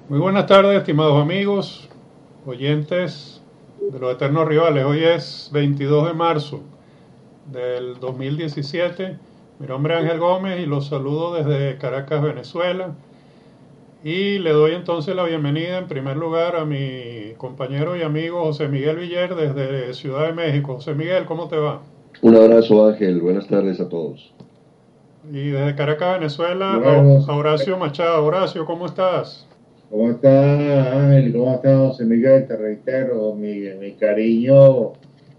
Muy buenas tardes, estimados amigos, oyentes de los Eternos Rivales. Hoy es 22 de marzo del 2017. Mi nombre es Ángel Gómez y los saludo desde Caracas, Venezuela. Y le doy entonces la bienvenida en primer lugar a mi compañero y amigo José Miguel Villar desde Ciudad de México. José Miguel, ¿cómo te va? Un abrazo, Ángel. Buenas tardes a todos. Y desde Caracas, Venezuela, Bueno, a Horacio Machado. Horacio, ¿cómo estás? ¿cómo está Ángel? ¿Cómo está José Miguel? Te reitero mi cariño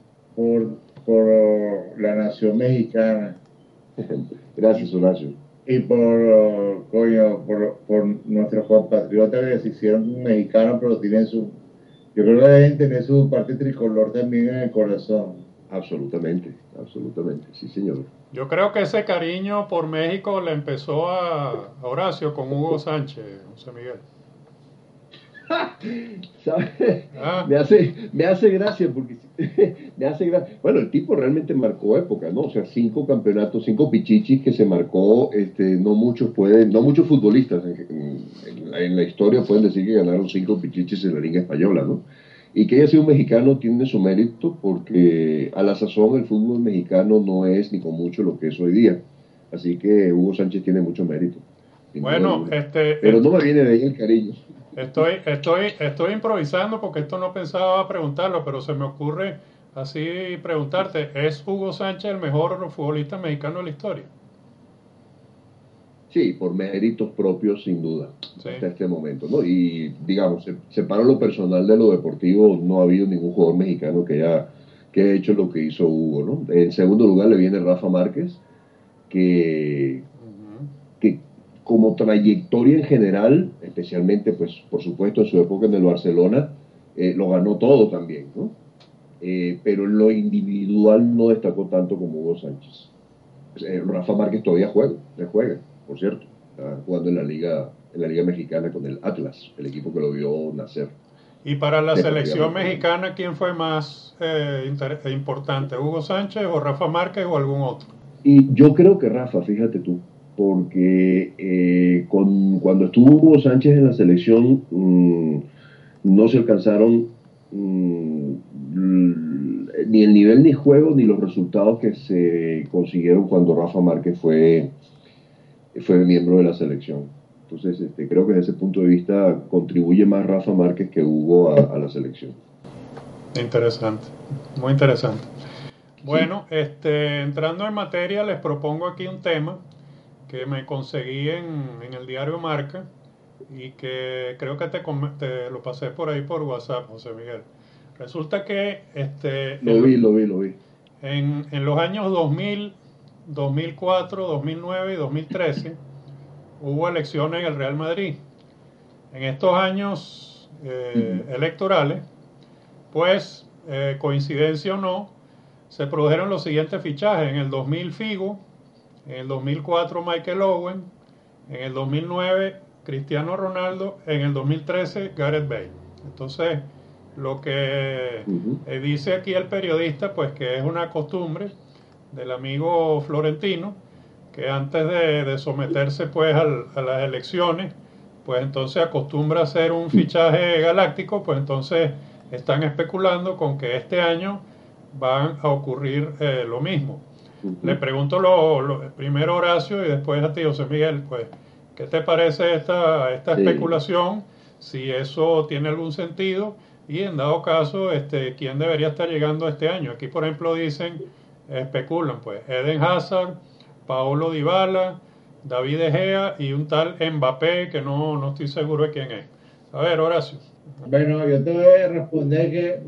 por la nación mexicana Gracias, y, Horacio. y por nuestros compatriotas que se hicieron mexicanos, pero yo creo que deben tener su parte tricolor también en el corazón. Absolutamente, absolutamente. Sí, señor. Yo creo que ese cariño por México le empezó a Horacio con Hugo Sánchez, José Miguel. ¿Sabe? Ah, Me hace gracia porque me hace gracia. Bueno, el tipo realmente marcó época, ¿no? O sea, 5 campeonatos, 5 pichichis que se marcó. No muchos futbolistas en la historia pueden decir que ganaron 5 pichichis en la Liga Española, ¿no? Y que haya sido un mexicano tiene su mérito porque a la sazón el fútbol mexicano no es ni con mucho lo que es hoy día. Así que Hugo Sánchez tiene mucho mérito, sin duda bueno, alguna. Pero no me viene de ahí el cariño. estoy improvisando porque esto no pensaba preguntarlo, pero se me ocurre así preguntarte, ¿es Hugo Sánchez el mejor futbolista mexicano de la historia? Sí, por méritos propios, sin duda, Sí. hasta este momento, ¿no? Y digamos, separo lo personal de lo deportivo, no ha habido ningún jugador mexicano que haya hecho lo que hizo Hugo, ¿no? En segundo lugar le viene Rafa Márquez, que, Ujú. que como trayectoria en general, especialmente, pues, por supuesto, en su época en el Barcelona, lo ganó todo también, ¿no? Pero en lo individual no destacó tanto como Hugo Sánchez. Rafa Márquez todavía juega, por cierto. Está jugando en la Liga Mexicana con el Atlas, el equipo que lo vio nacer Y para la selección deportivamente hablando. mexicana, ¿quién fue más importante? ¿Hugo Sánchez o Rafa Márquez o algún otro? Y yo creo que Rafa, fíjate tú, porque cuando estuvo Hugo Sánchez en la selección, no se alcanzaron ni el nivel ni juego ni los resultados que se consiguieron cuando Rafa Márquez fue miembro de la selección. Entonces, creo que desde ese punto de vista contribuye más Rafa Márquez que Hugo a la selección. Interesante, muy interesante. Sí. Bueno, entrando en materia, les propongo aquí un tema que me conseguí en el diario Marca y que creo que te lo pasé por ahí por WhatsApp, José Miguel. Resulta que Lo vi, lo vi, lo vi. en los años 2000, 2004, 2009 y 2013 hubo elecciones en el Real Madrid. En estos años Ujú. electorales, pues, coincidencia o no, se produjeron los siguientes fichajes. En el 2000 Figo, en el 2004 Michael Owen, en el 2009 Cristiano Ronaldo, en el 2013 Gareth Bale. Entonces, lo que Ujú. dice aquí el periodista, pues que es una costumbre del amigo Florentino, que antes de someterse pues a las elecciones, pues entonces acostumbra a hacer un fichaje galáctico, pues entonces están especulando con que este año van a ocurrir lo mismo. Le Ujú. pregunto primero a Horacio y después a ti, José Miguel, pues, ¿qué te parece esta Sí. especulación? Si eso tiene algún sentido y en dado caso, ¿quién debería estar llegando este año? Aquí, por ejemplo, dicen, especulan, pues, Eden Hazard, Paolo Dybala, David De Gea y un tal Mbappé que no estoy seguro de quién es. A ver, Horacio. Bueno, yo te voy a responder que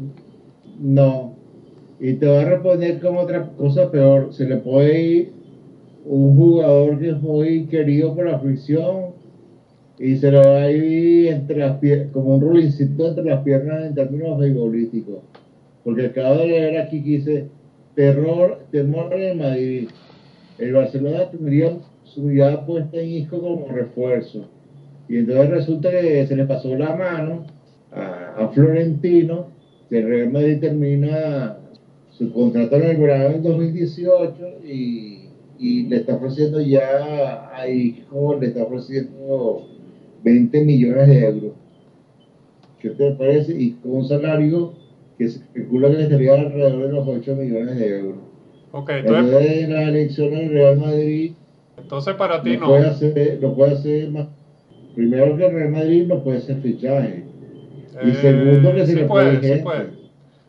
no. Y te voy a responder como otra cosa peor. Se le puede ir un jugador que es muy querido por la afición y se lo va a ir como un rulincito entre las piernas en términos futbolísticos. Porque acabo de leer aquí que dice temor en el Madrid. El Barcelona tendría su mirada puesta en Isco como refuerzo. Y entonces resulta que se le pasó la mano a Florentino, que el Real Madrid termina su contrato en el verano del 2018 y le está ofreciendo ya a Isco, le está ofreciendo 20 millones de euros. ¿Qué te parece? Y con un salario que se especula que estaría alrededor de los 8 millones de euros. Ok, Entonces, en la elección del Real Madrid entonces para ti no puede no. hacer, no puede hacer más. Primero que el Real Madrid no puede hacer fichaje. Y segundo que se Sí le puede ir puede, sí puede. gente.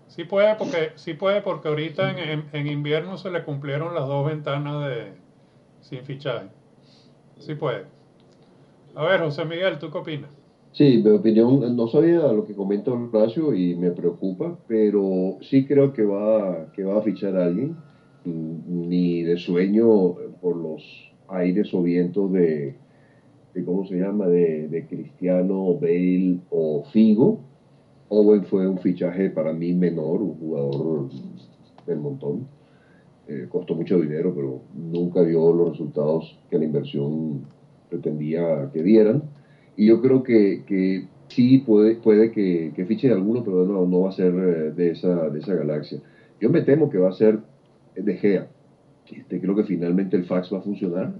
Sí puede porque ahorita en invierno se le cumplieron las dos ventanas de sin fichaje. Sí puede. A ver, José Miguel, ¿tú qué opinas? Sí, mi opinión, no sabía lo que comenta Horacio y me preocupa, pero sí creo que va a fichar a alguien, ni de sueño por los aires o vientos de ¿cómo se llama? De Cristiano, Bale o Figo. Owen fue un fichaje para mí menor, un jugador del montón. Costó mucho dinero, pero nunca dio los resultados que la inversión pretendía que dieran. Y yo creo que sí puede que fiche alguno, pero no va a ser de esa galaxia. Yo me temo que va a ser De Gea. Creo que finalmente el fax va a funcionar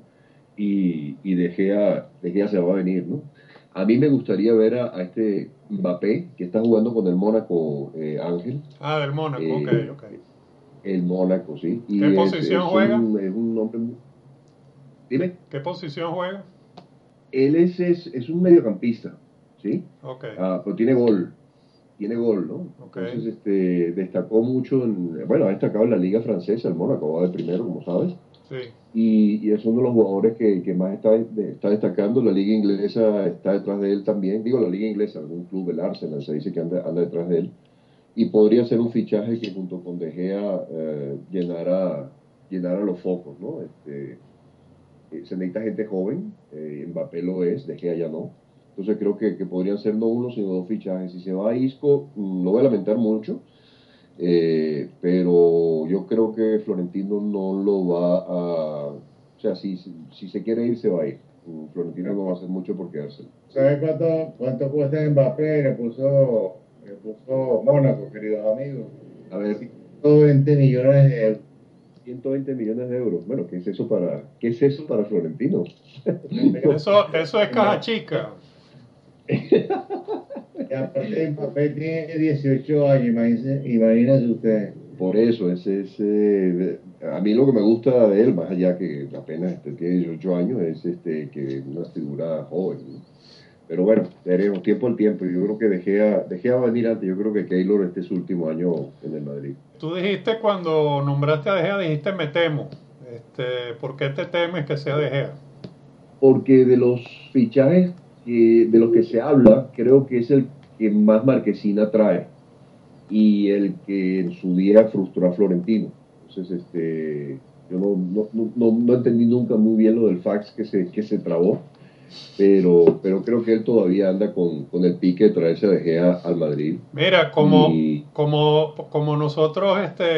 y De Gea se va a venir, ¿no? A mí me gustaría ver a este Mbappé, que está jugando con el Mónaco, Ángel. Ah, del Mónaco, ok, Eh, ok. el Mónaco, sí. ¿Qué Y posición juega? es un hombre. Dime, ¿Qué posición juega? él es un mediocampista, ¿sí? Ok, Pero tiene gol, ¿no? ok, Entonces, destacó mucho, bueno, ha destacado en la Liga Francesa, el Mónaco va de primero, como sabes. sí. Y es uno de los jugadores que más está destacando. La Liga Inglesa está detrás de él también. Digo, la Liga Inglesa, algún club, el Arsenal, se dice que anda detrás de él. Y podría ser un fichaje que junto con De Gea llenara los focos, ¿no? Se necesita gente joven, Mbappé lo es, De Gea ya no. Entonces creo que podrían ser no uno, sino dos fichajes. Si se va a Isco, lo voy a lamentar mucho, pero yo creo que Florentino no lo va a... O sea, si se quiere ir, se va a ir. Florentino no va a hacer mucho por quedarse. ¿Sabes cuánto cuesta Mbappé? Le puso Mónaco, queridos amigos. A ver, 120 millones de euros. 120 millones de euros. Bueno, qué es eso para Florentino? No, Eso es caja chica. Y aparte Mbappé tiene 18 años, imagínense ustedes. por eso, a mí lo que me gusta de él, más allá que apenas tiene 18 años, es que es una figura joven, ¿no? Pero bueno, veremos tiempo al tiempo. Yo creo que De Gea va a venir antes. Yo creo que Keylor es su último año en el Madrid. Tú dijiste cuando nombraste a De Gea, dijiste me temo. ¿Por qué te temes que sea De Gea? Porque de los fichajes de los que se habla, creo que es el que más Marquesina trae y el que en su día frustró a Florentino. Entonces, yo no entendí nunca muy bien lo del fax que se trabó, pero creo que él todavía anda con el pique de traerse a De Gea al Madrid. Mira, Y como nosotros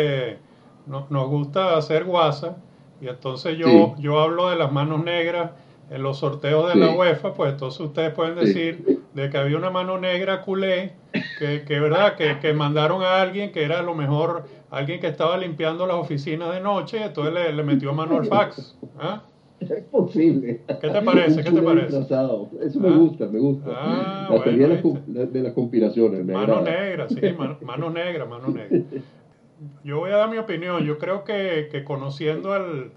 nos gusta hacer guasa, y entonces sí, yo hablo de las manos negras en los sorteos de la sí, UEFA, pues entonces ustedes pueden sí. decir de que había una mano negra culé, verdad, que mandaron a alguien que era a lo mejor alguien que estaba limpiando las oficinas de noche, entonces le metió mano al fax. ¿Ah? Es posible. ¿Qué te parece? Un ¿Qué te culé parece? disfrazado. Eso me ¿Ah? gusta, me gusta. Ah, La teoría bueno, ¿viste? de las conspiraciones me Mano agrada. negra, sí, mano negra, mano negra. Yo voy a dar mi opinión. Yo creo que conociendo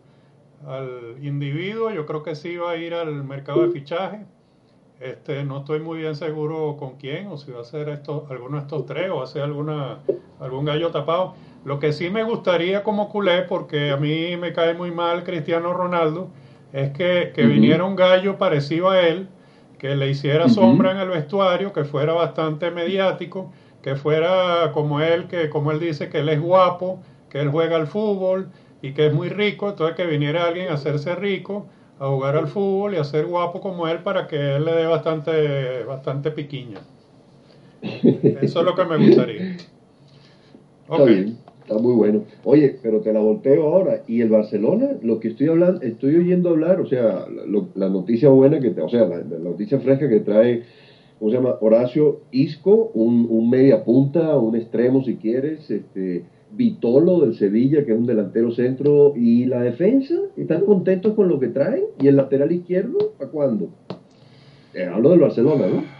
al individuo, yo creo que sí va a ir al mercado de fichaje. No estoy muy bien seguro con quién, o si va a ser alguno de estos tres, o va a ser algún gallo tapado. Lo que sí me gustaría como culé, porque a mí me cae muy mal Cristiano Ronaldo, es que Ujú, viniera un gallo parecido a él, que le hiciera sombra ujú. en el vestuario, que fuera bastante mediático, que fuera como él dice, que él es guapo, que él juega al fútbol y que es muy rico, entonces que viniera alguien a hacerse rico, a jugar al fútbol y a ser guapo como él para que él le dé bastante piquiña. Eso es lo que me gustaría. Está Ok. bien, está muy bueno. Oye, pero te la volteo ahora. Y el Barcelona, lo que estoy hablando, estoy oyendo hablar, o sea, la noticia buena o sea, la noticia fresca que trae, ¿cómo se llama? Horacio Isco, un media punta, un extremo si quieres, Vitolo del Sevilla, que es un delantero centro, y la defensa, ¿están contentos con lo que traen? ¿Y el lateral izquierdo, para cuándo? Hablo del Barcelona, ¿no?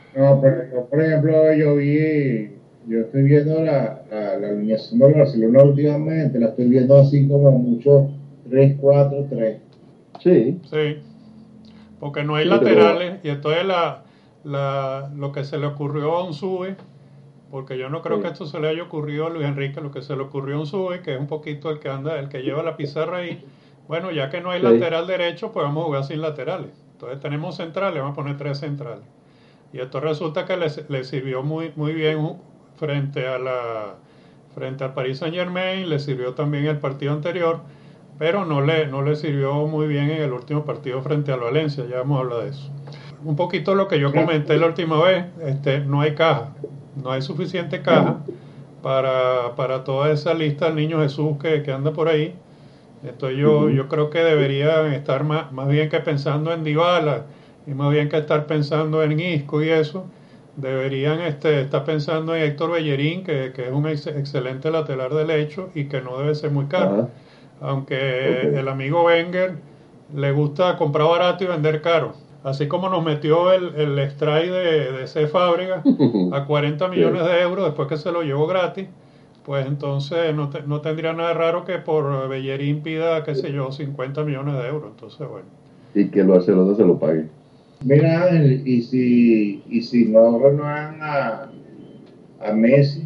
No, pero yo, por ejemplo, yo estoy viendo la alineación del Barcelona últimamente, la estoy viendo así como mucho 3-4-3. Sí, Sí, porque no hay sí, pero laterales y entonces lo que se le ocurrió a Unzue, porque yo no creo que sí, esto se le haya ocurrido a Luis Enrique, lo que se le ocurrió a Unzue, que es un poquito el que anda, el que lleva la pizarra ahí, bueno, ya que no hay sí, lateral derecho, pues vamos a jugar sin laterales. Entonces tenemos centrales, vamos a poner tres centrales. Y esto resulta que le sirvió muy bien frente a frente al Paris Saint Germain, le sirvió también el partido anterior, pero no le sirvió muy bien en el último partido frente al Valencia, ya vamos a hablar de eso. Un poquito lo que yo Una- comenté la última vez, no hay caja, no hay suficiente caja para toda esa lista del niño Jesús que anda por ahí. Entonces ujú, yo creo que deberían estar más bien que pensando en Dybala y más bien que estar pensando en Isco y eso, deberían estar pensando en Héctor Bellerín, que es un excelente lateral derecho y que no debe ser muy caro. ajá, ok. Aunque el amigo Wenger le gusta comprar barato y vender caro. Así como nos metió el strike de C. Fábrega a 40 millones Sí. de euros después que se lo llevó gratis, pues entonces no tendría nada raro que por Bellerín pida, qué sé yo, 50 millones de euros. Entonces, bueno. Y que el Barcelona se lo pague. Mira, Ángel, y si no renuevan a Messi,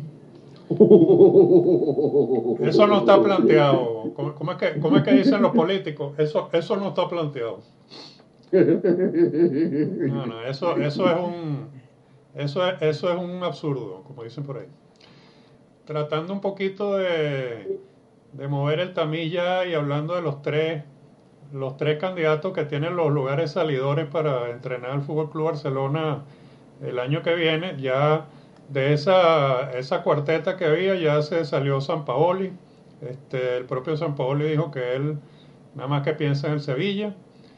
Eso no está planteado. Cómo es que dicen los políticos? Eso no está planteado. No, eso es un absurdo, como dicen por ahí. Tratando un poquito de mover el tamilla y hablando de los tres candidatos que tienen los lugares salidores para entrenar al Fútbol Club Barcelona el año que viene, ya de esa cuarteta que había ya se salió Sampaoli. El propio Sampaoli dijo que él nada más que piensa en el Sevilla.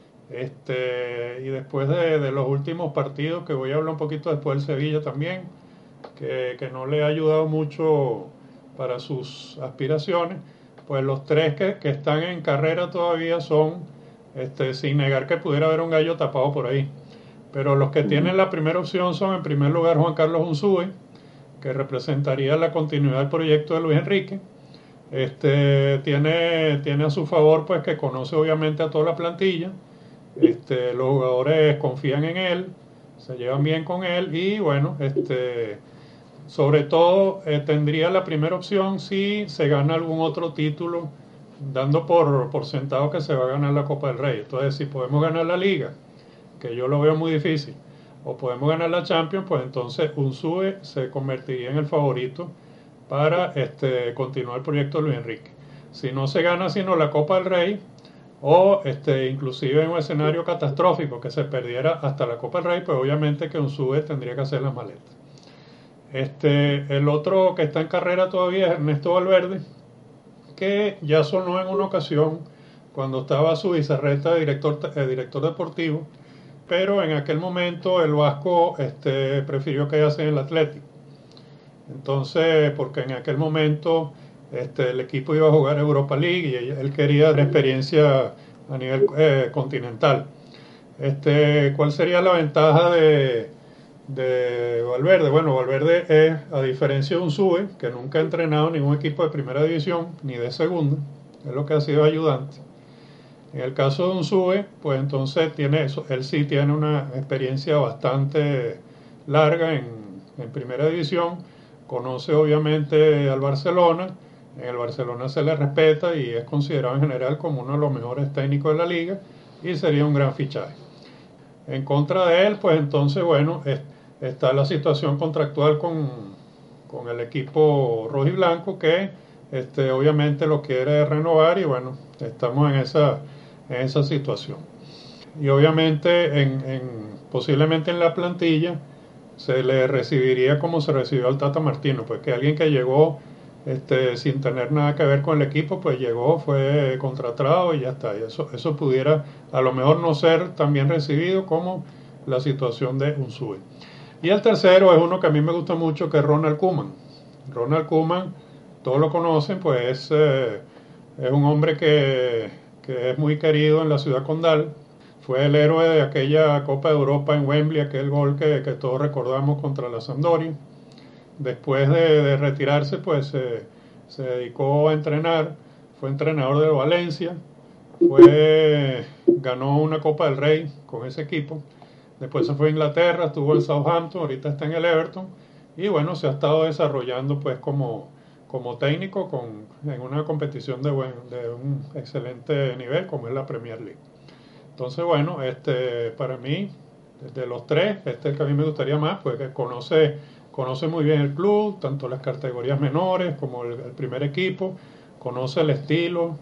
Y después de los últimos partidos, que voy a hablar un poquito después del Sevilla también, que no le ha ayudado mucho para sus aspiraciones, pues los tres que están en carrera todavía son, sin negar que pudiera haber un gallo tapado por ahí. Pero los que tienen la primera opción son, en primer lugar, Juan Carlos Unzúe, que representaría la continuidad del proyecto de Luis Enrique. Tiene a su favor, pues, que conoce obviamente a toda la plantilla. Los jugadores confían en él, se llevan bien con él y, bueno, sobre todo tendría la primera opción si se gana algún otro título, dando por sentado que se va a ganar la Copa del Rey. Entonces, si podemos ganar la Liga, que yo lo veo muy difícil, o podemos ganar la Champions, pues entonces Unzúe se convertiría en el favorito para continuar el proyecto de Luis Enrique. Si no se gana sino la Copa del Rey, o inclusive en un escenario catastrófico que se perdiera hasta la Copa del Rey, pues obviamente que Unzúe tendría que hacer las maletas. El otro que está en carrera todavía es Ernesto Valverde, que ya sonó en una ocasión cuando estaba su Bizarreta de director deportivo, pero en aquel momento el Vasco prefirió quedarse en el Atlético. Entonces, porque en aquel momento el equipo iba a jugar Europa League y él quería una experiencia a nivel continental. ¿Cuál sería la ventaja de Valverde? Bueno, Valverde es, a diferencia de Unzúe, que nunca ha entrenado ningún equipo de primera división ni de segunda, es lo que ha sido ayudante. En el caso de Unzúe, pues entonces tiene eso, él sí tiene una experiencia bastante larga en primera división, conoce obviamente al Barcelona, en el Barcelona se le respeta y es considerado en general como uno de los mejores técnicos de la liga y sería un gran fichaje. En contra de él, pues entonces, bueno, está la situación contractual con el equipo rojo y blanco que obviamente lo quiere renovar y bueno, estamos en esa situación. Y obviamente posiblemente en la plantilla se le recibiría como se recibió al Tata Martino, pues que alguien que llegó sin tener nada que ver con el equipo, pues llegó, fue contratado y ya está. Y eso pudiera a lo mejor no ser tan bien recibido como la situación de Unzúe. Y el tercero es uno que a mí me gusta mucho, que es Ronald Koeman. Ronald Koeman, todos lo conocen, pues es un hombre que es muy querido en la ciudad condal. fue el héroe de aquella Copa de Europa en Wembley, aquel gol que todos recordamos contra la Sampdoria. Después de retirarse, pues se dedicó a entrenar, fue entrenador del Valencia, ganó una Copa del Rey con ese equipo. Después se fue a Inglaterra, estuvo en Southampton, ahorita está en el Everton y bueno, se ha estado desarrollando pues como técnico en una competición de un excelente nivel como es la Premier League. Entonces bueno, para mí, de los tres, es el que a mí me gustaría más, pues que conoce muy bien el club, tanto las categorías menores como el primer equipo, conoce el estilo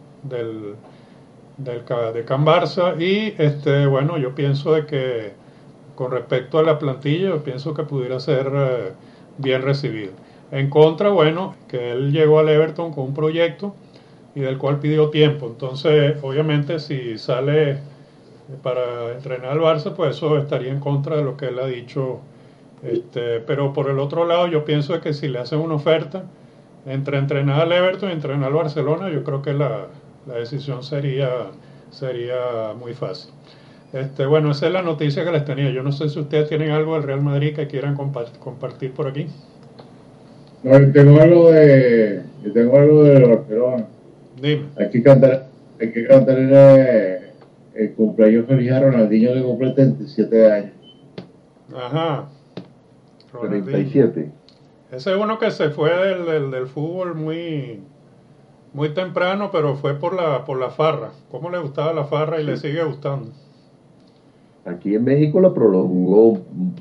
de Can Barça y bueno, yo pienso de que con respecto a la plantilla, yo pienso que pudiera ser bien recibido. En contra, bueno, que él llegó al Everton con un proyecto y del cual pidió tiempo. Entonces, obviamente, si sale para entrenar al Barça, pues eso estaría en contra de lo que él ha dicho. Pero por el otro lado, yo pienso que si le hacen una oferta entre entrenar al Everton y entrenar al Barcelona, yo creo que la decisión sería muy fácil. Bueno, esa es la noticia que les tenía. Yo no sé si ustedes tienen algo del Real Madrid que quieran compartir por aquí. No, yo tengo algo de Barcelona. Dime. Hay que cantar el cumpleaños feliz a Ronaldinho, que cumple 37 años. Ajá. 37. Ese es uno que se fue del fútbol muy temprano, pero fue por la farra. ¿Cómo le gustaba la farra y le sigue gustando? Aquí en México la prolongó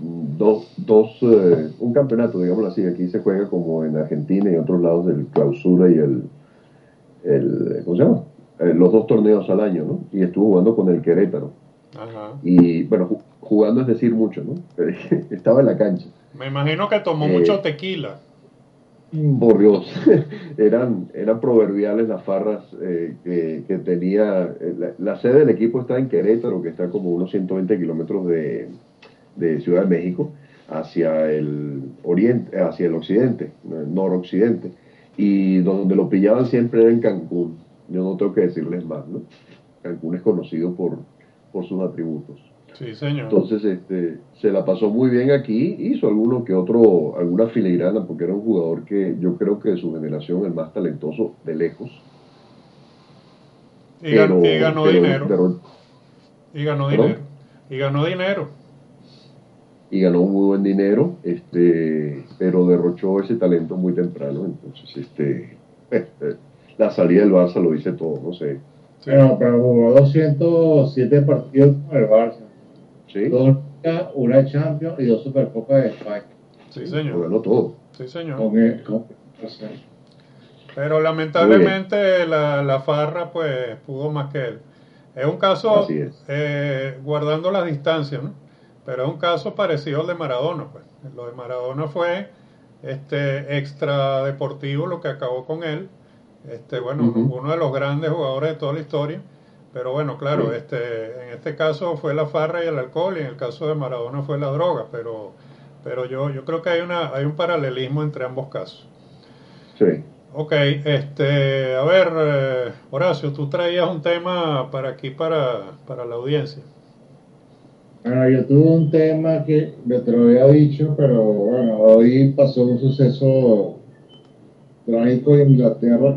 un campeonato, digámoslo así. Aquí se juega como en Argentina y otros lados del clausura y ¿cómo se llama? Los dos torneos al año, ¿no? Y estuvo jugando con el Querétaro. Ajá. Y bueno, jugando es decir mucho, ¿no? Pero estaba en la cancha. Me imagino que tomó mucho tequila. Por Dios, eran proverbiales las farras que tenía. La sede del equipo está en Querétaro, que está como unos 120 kilómetros de Ciudad de México, hacia el oriente, hacia el occidente, el noroccidente. Y donde lo pillaban siempre era en Cancún. Yo no tengo que decirles más, ¿no? Cancún es conocido por sus atributos. Sí, señor. Entonces, se la pasó muy bien aquí, hizo alguna filigrana, porque era un jugador que yo creo que de su generación el más talentoso de lejos. Y ganó dinero. Y ganó ¿Perdón? dinero. Y ganó dinero. Y ganó muy buen dinero, pero derrochó ese talento muy temprano. Entonces, la salida del Barça lo dice todo, no sé. Sí. Pero jugó 207 partidos con el Barça. ¿Sí? Una Champions y 2 Supercopas de España. Sí, señor. Lo ganó todo. Sí, señor. Pero lamentablemente la farra pues pudo más que él. Es un caso, Así es. guardando las distancias, ¿no? Pero es un caso parecido al de Maradona, pues. Lo de Maradona fue extra deportivo lo que acabó con él. Bueno, uno de los grandes jugadores de toda la historia. Pero bueno, claro, Sí. en este caso fue la farra y el alcohol, y en el caso de Maradona fue la droga, pero yo creo que hay un paralelismo entre ambos casos. Sí. Ok, a ver, Horacio, tú traías un tema para aquí, para la audiencia. Bueno, yo tuve un tema que yo te lo había dicho, pero bueno, hoy pasó un suceso trágico en Inglaterra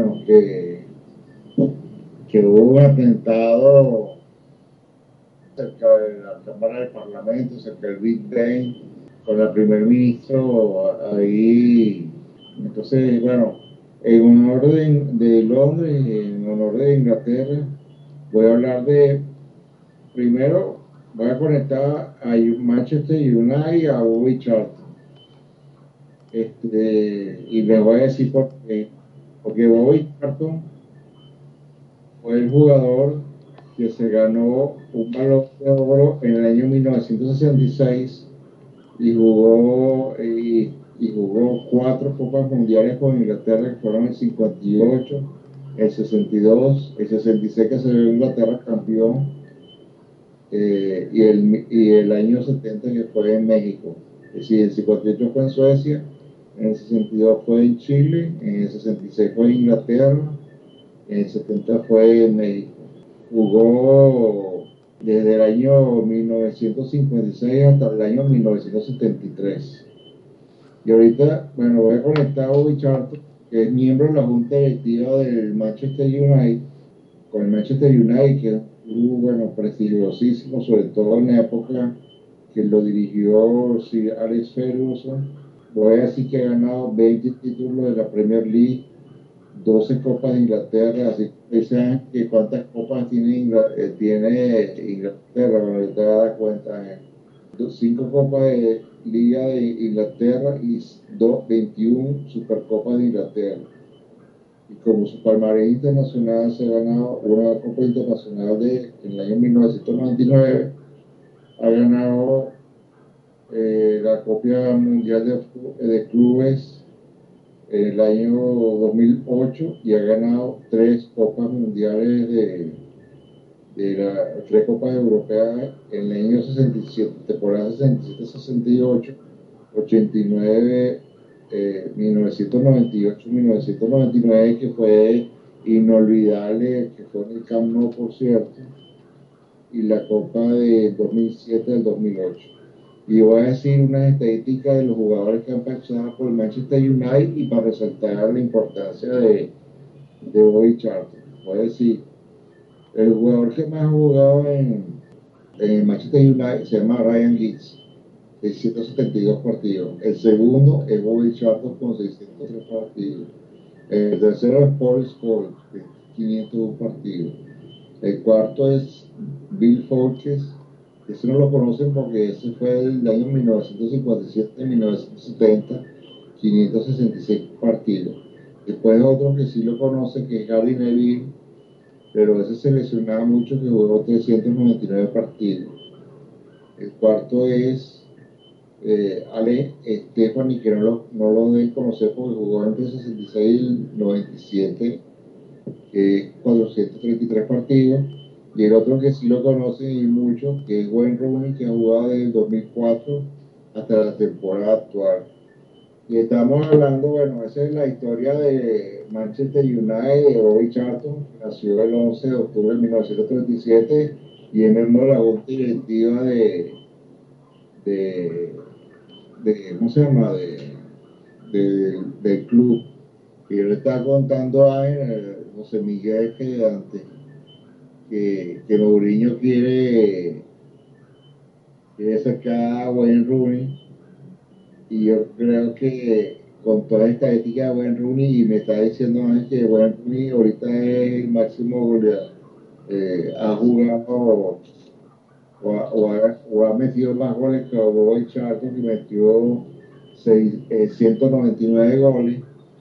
que hubo un atentado cerca de la Cámara del Parlamento, cerca del Big Ben, con el primer ministro ahí. Entonces, bueno, en honor de Londres y en honor de Inglaterra, voy a hablar primero, voy a conectar a Manchester United y a Bobby Charlton. Y les voy a decir por qué. Porque Bobby Charlton fue el jugador que se ganó un Balón de Oro en el año 1966 y jugó 4 Copas Mundiales con Inglaterra, que fueron el 58, el 62, el 66 que se dio Inglaterra campeón, y el año 70 que fue en México. Es decir, el 58 fue en Suecia, en el 62 fue en Chile, en el 66 fue en Inglaterra, en el 70 fue en México. Jugó desde el año 1956 hasta el año 1973. Y ahorita, bueno, voy a conectar a Bobby Charlton, que es miembro de la junta directiva del Manchester United, con el Manchester United, que es un bueno, prestigiosísimo, sobre todo en la época que lo dirigió Sir Alex Ferguson. Voy a decir que ha ganado 20 títulos de la Premier League, 12 Copas de Inglaterra, así que saben que cuántas copas tiene Inglaterra, bueno, te das cuenta, 5 Copas de Liga de Inglaterra y 21 Supercopas de Inglaterra. Y como su palmarés internacional se ha ganado una Copa Internacional en el año 1999, ha ganado la Copa Mundial de Clubes en el año 2008 y ha ganado 3 Copas Mundiales de 3 Copas Europeas en el año 67, temporada 67-68, 89, 1998-1999, que fue inolvidable, que fue en el Camp Nou, por cierto, y la Copa de 2007 del 2008. Y voy a decir unas estadísticas de los jugadores que han pasado por el Manchester United y para resaltar la importancia de Bobby Charlton. Voy a decir, el jugador que más ha jugado en Manchester United se llama Ryan Giggs, 672 partidos. El segundo es Bobby Charlton con 603 partidos. El tercero es Paul Scholes, 501 partidos. El cuarto es Bill Folkes. Ese no lo conocen porque ese fue del año 1957-1970, 566 partidos. Después otro que sí lo conoce, que es Gary Neville, pero ese se lesionaba mucho, que jugó 399 partidos. El cuarto es Ale Stephanie, que no lo deben conocer porque jugó entre 66 y 97, 433 partidos. Y el otro que sí lo conocen y mucho, que es Wayne Rooney, que ha jugado desde el 2004 hasta la temporada actual. Y estamos hablando, bueno, esa es la historia de Manchester United, de Bobby Charlton, que nació el 11 de octubre de 1937 y es miembro de la junta directiva de ¿cómo se llama? Del club. Y yo le estaba contando a José Miguel que Mourinho quiere sacar a Wayne Rooney, y yo creo que con toda esta ética de Wayne Rooney, y me está diciendo antes que Wayne Rooney ahorita es el máximo goleador, ha jugado o ha metido más goles que Bobby Charlton, que metió 199 goles.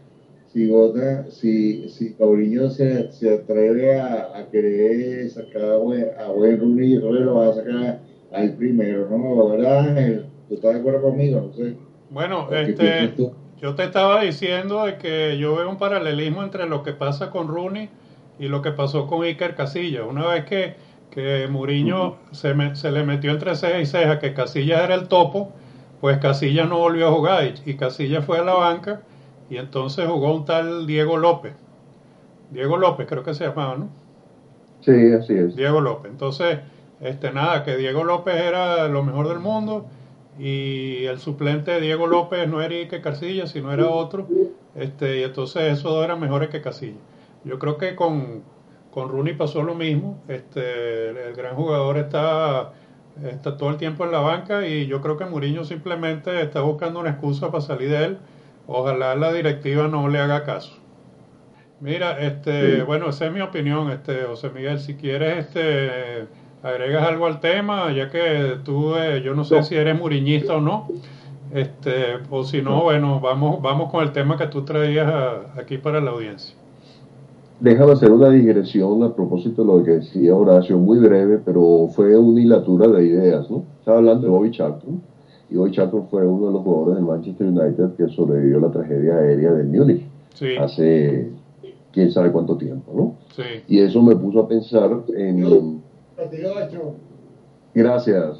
Si Mourinho se atreve a querer sacar a Wayne Rooney, yo creo que lo va a sacar al primero, ¿no? ¿Verdad? ¿Tú estás de acuerdo conmigo? No sé. Bueno, ¿Qué piensas tú? yo te estaba diciendo de que yo veo un paralelismo entre lo que pasa con Rooney y lo que pasó con Iker Casillas. Una vez que Mourinho se le metió entre ceja y ceja que Casillas era el topo, pues Casillas no volvió a jugar y Casillas fue a la banca y entonces jugó un tal Diego López. Diego López creo que se llamaba, ¿no? Sí, así es. Diego López. Entonces, nada, que Diego López era lo mejor del mundo y el suplente de Diego López no era Iker Casillas, sino era otro, y entonces esos dos eran mejores que Casillas. Yo creo que con Rooney pasó lo mismo, el gran jugador está todo el tiempo en la banca y yo creo que Mourinho simplemente está buscando una excusa para salir de él. Ojalá la directiva no le haga caso. Mira, Sí. bueno, esa es mi opinión, José Miguel. Si quieres, agregas algo al tema, ya que tú, yo no sé No, si eres muriñista o no, o si no, no. bueno, vamos con el tema que tú traías aquí para la audiencia. Déjame hacer una digresión a propósito de lo que decía Horacio, muy breve, pero fue una hilatura de ideas, ¿no? Estaba hablando de Bobby Charlton, y Bobby Charlton fue uno de los jugadores del Manchester United que sobrevivió a la tragedia aérea del Múnich Sí, hace quién sabe cuánto tiempo, ¿no? sí, Y eso me puso a pensar en... 48. Gracias.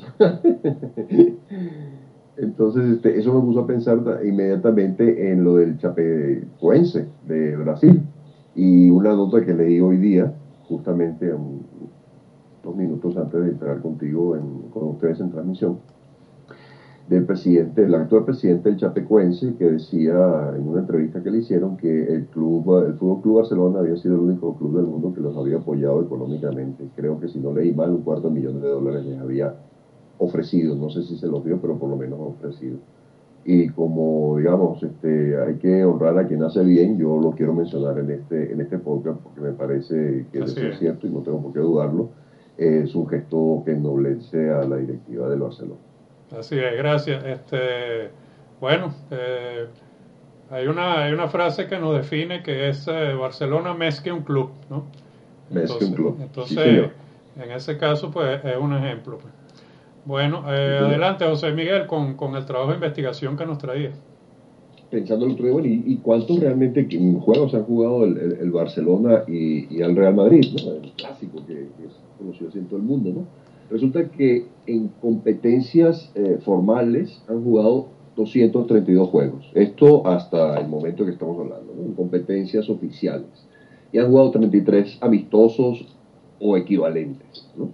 Entonces, eso me puso a pensar inmediatamente en lo del Chapecoense de Brasil. Y una nota que leí hoy día, justamente 2 minutos antes de entrar contigo con ustedes en transmisión, del presidente, el actual presidente del Chapecoense, que decía en una entrevista que le hicieron que el Fútbol Club Barcelona había sido el único club del mundo que los había apoyado económicamente. Creo que, si no leí mal, $250,000 les había ofrecido. No sé si se los dio, pero por lo menos ofrecido. Y como, digamos, hay que honrar a quien hace bien, yo lo quiero mencionar en este podcast porque me parece que eso es cierto y no tengo por qué dudarlo. Es un gesto que ennoblece a la directiva del Barcelona. Así es, gracias. Bueno, hay una frase que nos define, que es Barcelona més que un club, ¿no? Més que un club. Entonces, sí, en ese caso, pues es un ejemplo. Pues. Bueno, adelante, José Miguel, con el trabajo de investigación que nos traía. Pensando el otro día, bueno, ¿y cuántos realmente juegos han jugado el Barcelona y el Real Madrid, ¿no? El clásico que es conocido así en todo el mundo, ¿no? Resulta que en competencias formales han jugado 232 juegos. Esto hasta el momento que estamos hablando, ¿no? En competencias oficiales. Y han jugado 33 amistosos o equivalentes, ¿no?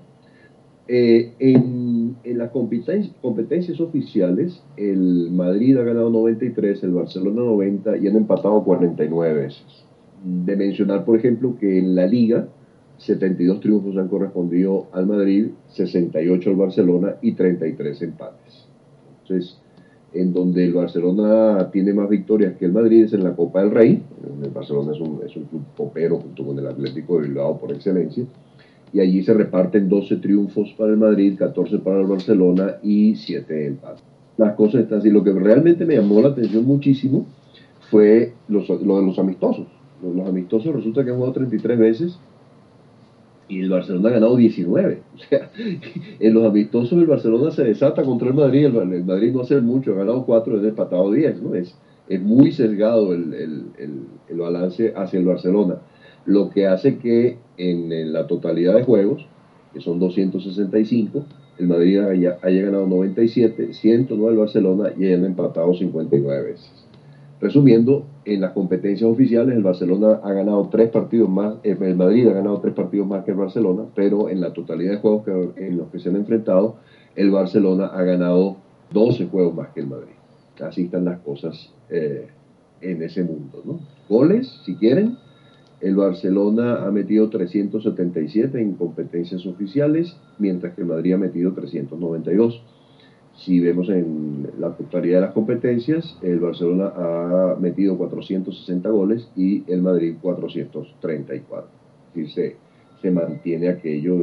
En las competencias oficiales, el Madrid ha ganado 93, el Barcelona 90 y han empatado 49 veces. De mencionar, por ejemplo, que en la Liga 72 triunfos han correspondido al Madrid, 68 al Barcelona y 33 empates. Entonces, en donde el Barcelona tiene más victorias que el Madrid es en la Copa del Rey. El Barcelona es un club copero junto con el Atlético de Bilbao por excelencia. Y allí se reparten 12 triunfos para el Madrid, 14 para el Barcelona y 7 empates. Las cosas están así. Lo que realmente me llamó la atención muchísimo fue lo de los amistosos. Los amistosos resulta que han jugado 33 veces y el Barcelona ha ganado 19. O sea, en los amistosos el Barcelona se desata contra el Madrid, el Madrid no hace mucho, ha ganado 4, es empatado 10, ¿no? Es muy sesgado el balance hacia el Barcelona, lo que hace que en la totalidad de juegos, que son 265, el Madrid haya ganado 97, 109 el Barcelona y hayan empatado 59 veces. Resumiendo, en las competencias oficiales el Barcelona ha ganado 3 partidos más, el Madrid ha ganado 3 partidos más que el Barcelona, pero en la totalidad de juegos en los que se han enfrentado, el Barcelona ha ganado 12 juegos más que el Madrid. Así están las cosas en ese mundo, ¿no? Goles, si quieren, el Barcelona ha metido 377 en competencias oficiales, mientras que el Madrid ha metido 392. Si vemos en la totalidad de las competencias, el Barcelona ha metido 460 goles y el Madrid 434. Es decir, se mantiene aquello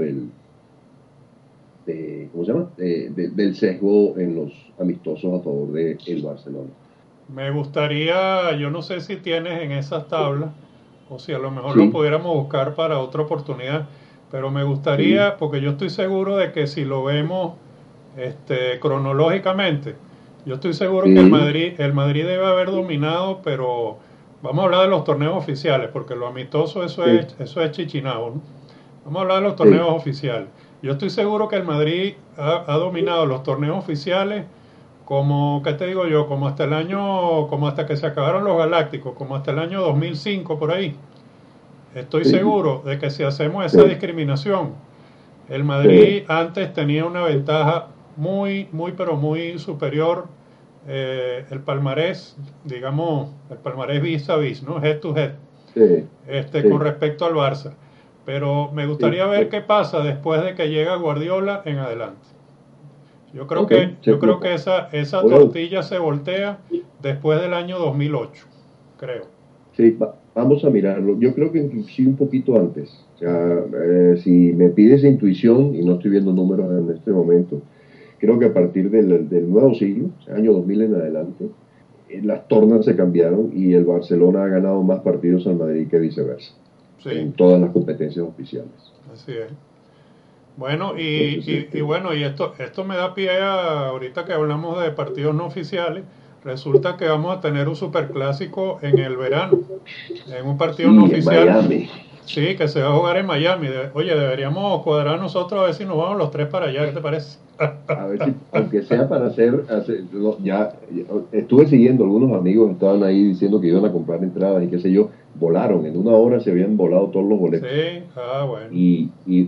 del sesgo en los amistosos a favor del Barcelona. Me gustaría, yo no sé si tienes en esas tablas, o si a lo mejor lo pudiéramos buscar para otra oportunidad, pero me gustaría, porque yo estoy seguro de que si lo vemos cronológicamente, yo estoy seguro que el Madrid debe haber dominado, pero vamos a hablar de los torneos oficiales, porque lo amistoso eso es chichinabo, ¿no? Vamos a hablar de los torneos oficiales. Yo estoy seguro que el Madrid ha dominado los torneos oficiales como, ¿qué te digo yo? Como hasta que se acabaron los Galácticos, como hasta el año 2005 por ahí. Estoy seguro de que si hacemos esa discriminación, el Madrid antes tenía una ventaja muy superior, el palmarés, digamos, el palmarés vis a vis, ¿no? Head to head, con respecto al Barça. Pero me gustaría ver qué pasa después de que llega Guardiola en adelante. Yo creo que esa tortilla se voltea después del año 2008, creo. Sí, vamos a mirarlo. Yo creo que inclusive un poquito antes. O sea, si me pides intuición, y no estoy viendo números en este momento, creo que a partir del nuevo siglo, o sea, año 2000 en adelante, las tornas se cambiaron y el Barcelona ha ganado más partidos al Madrid que viceversa, en todas las competencias oficiales. Así es. Bueno, y esto me da pie a, ahorita que hablamos de partidos no oficiales, resulta que vamos a tener un superclásico en el verano, en un partido no oficial. Miami. Sí, que se va a jugar en Miami. Oye, deberíamos cuadrar nosotros a ver si nos vamos los 3 para allá, ¿qué te parece? A ver si, aunque sea para hacer ya estuve siguiendo, algunos amigos estaban ahí diciendo que iban a comprar entradas y qué sé yo, volaron, en 1 hora se habían volado todos los boletos. Sí, bueno. Y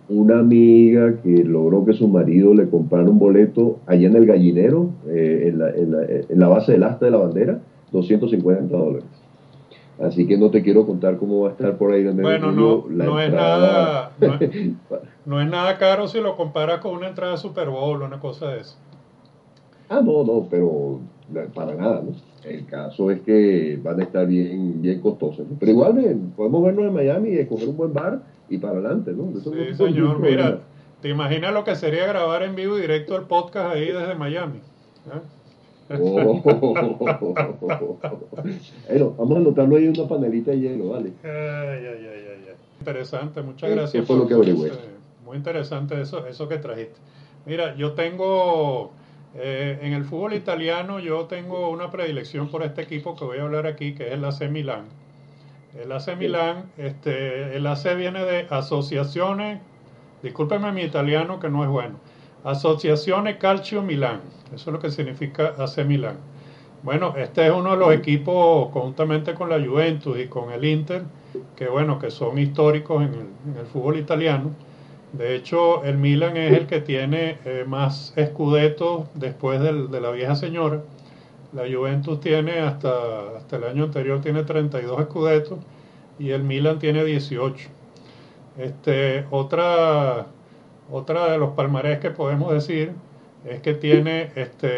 una amiga que logró que su marido le comprara un boleto allá en el Gallinero, en la base del asta de la bandera, $250. Así que no te quiero contar cómo va a estar por ahí en el mes de Bueno, julio la no es entrada. nada, no es nada caro si lo comparas con una entrada de Super Bowl o una cosa de eso. No, no, pero para nada, ¿no? El caso es que van a estar bien, bien costosos, ¿no? Pero igual podemos vernos en Miami y escoger un buen bar y para adelante, ¿no? Eso no Sí, tengo ningún señor. Mira, problema. ¿te imaginas lo que sería grabar en vivo y directo el podcast ahí desde Miami? Oh. Bueno, vamos a anotarlo ahí en una panelita de hielo, ¿vale? Ay. Interesante, muchas Eso gracias fue lo que por averigüé. ese, muy interesante eso que trajiste. Mira, yo tengo, en el fútbol italiano, yo tengo una predilección por este equipo que voy a hablar aquí, que es el AC Milán. El AC Sí. Milán, el AC viene de asociaciones, discúlpeme mi italiano que no es bueno, Associazione Calcio Milán, eso es lo que significa AC Milán. Bueno, este es uno de los equipos, conjuntamente con la Juventus y con el Inter, que bueno, que son históricos en el fútbol italiano. De hecho, el Milan es el que tiene más scudettos después de la vieja señora. La Juventus tiene hasta el año anterior tiene 32 scudettos y el Milan tiene 18. Otra de los palmarés que podemos decir es que tiene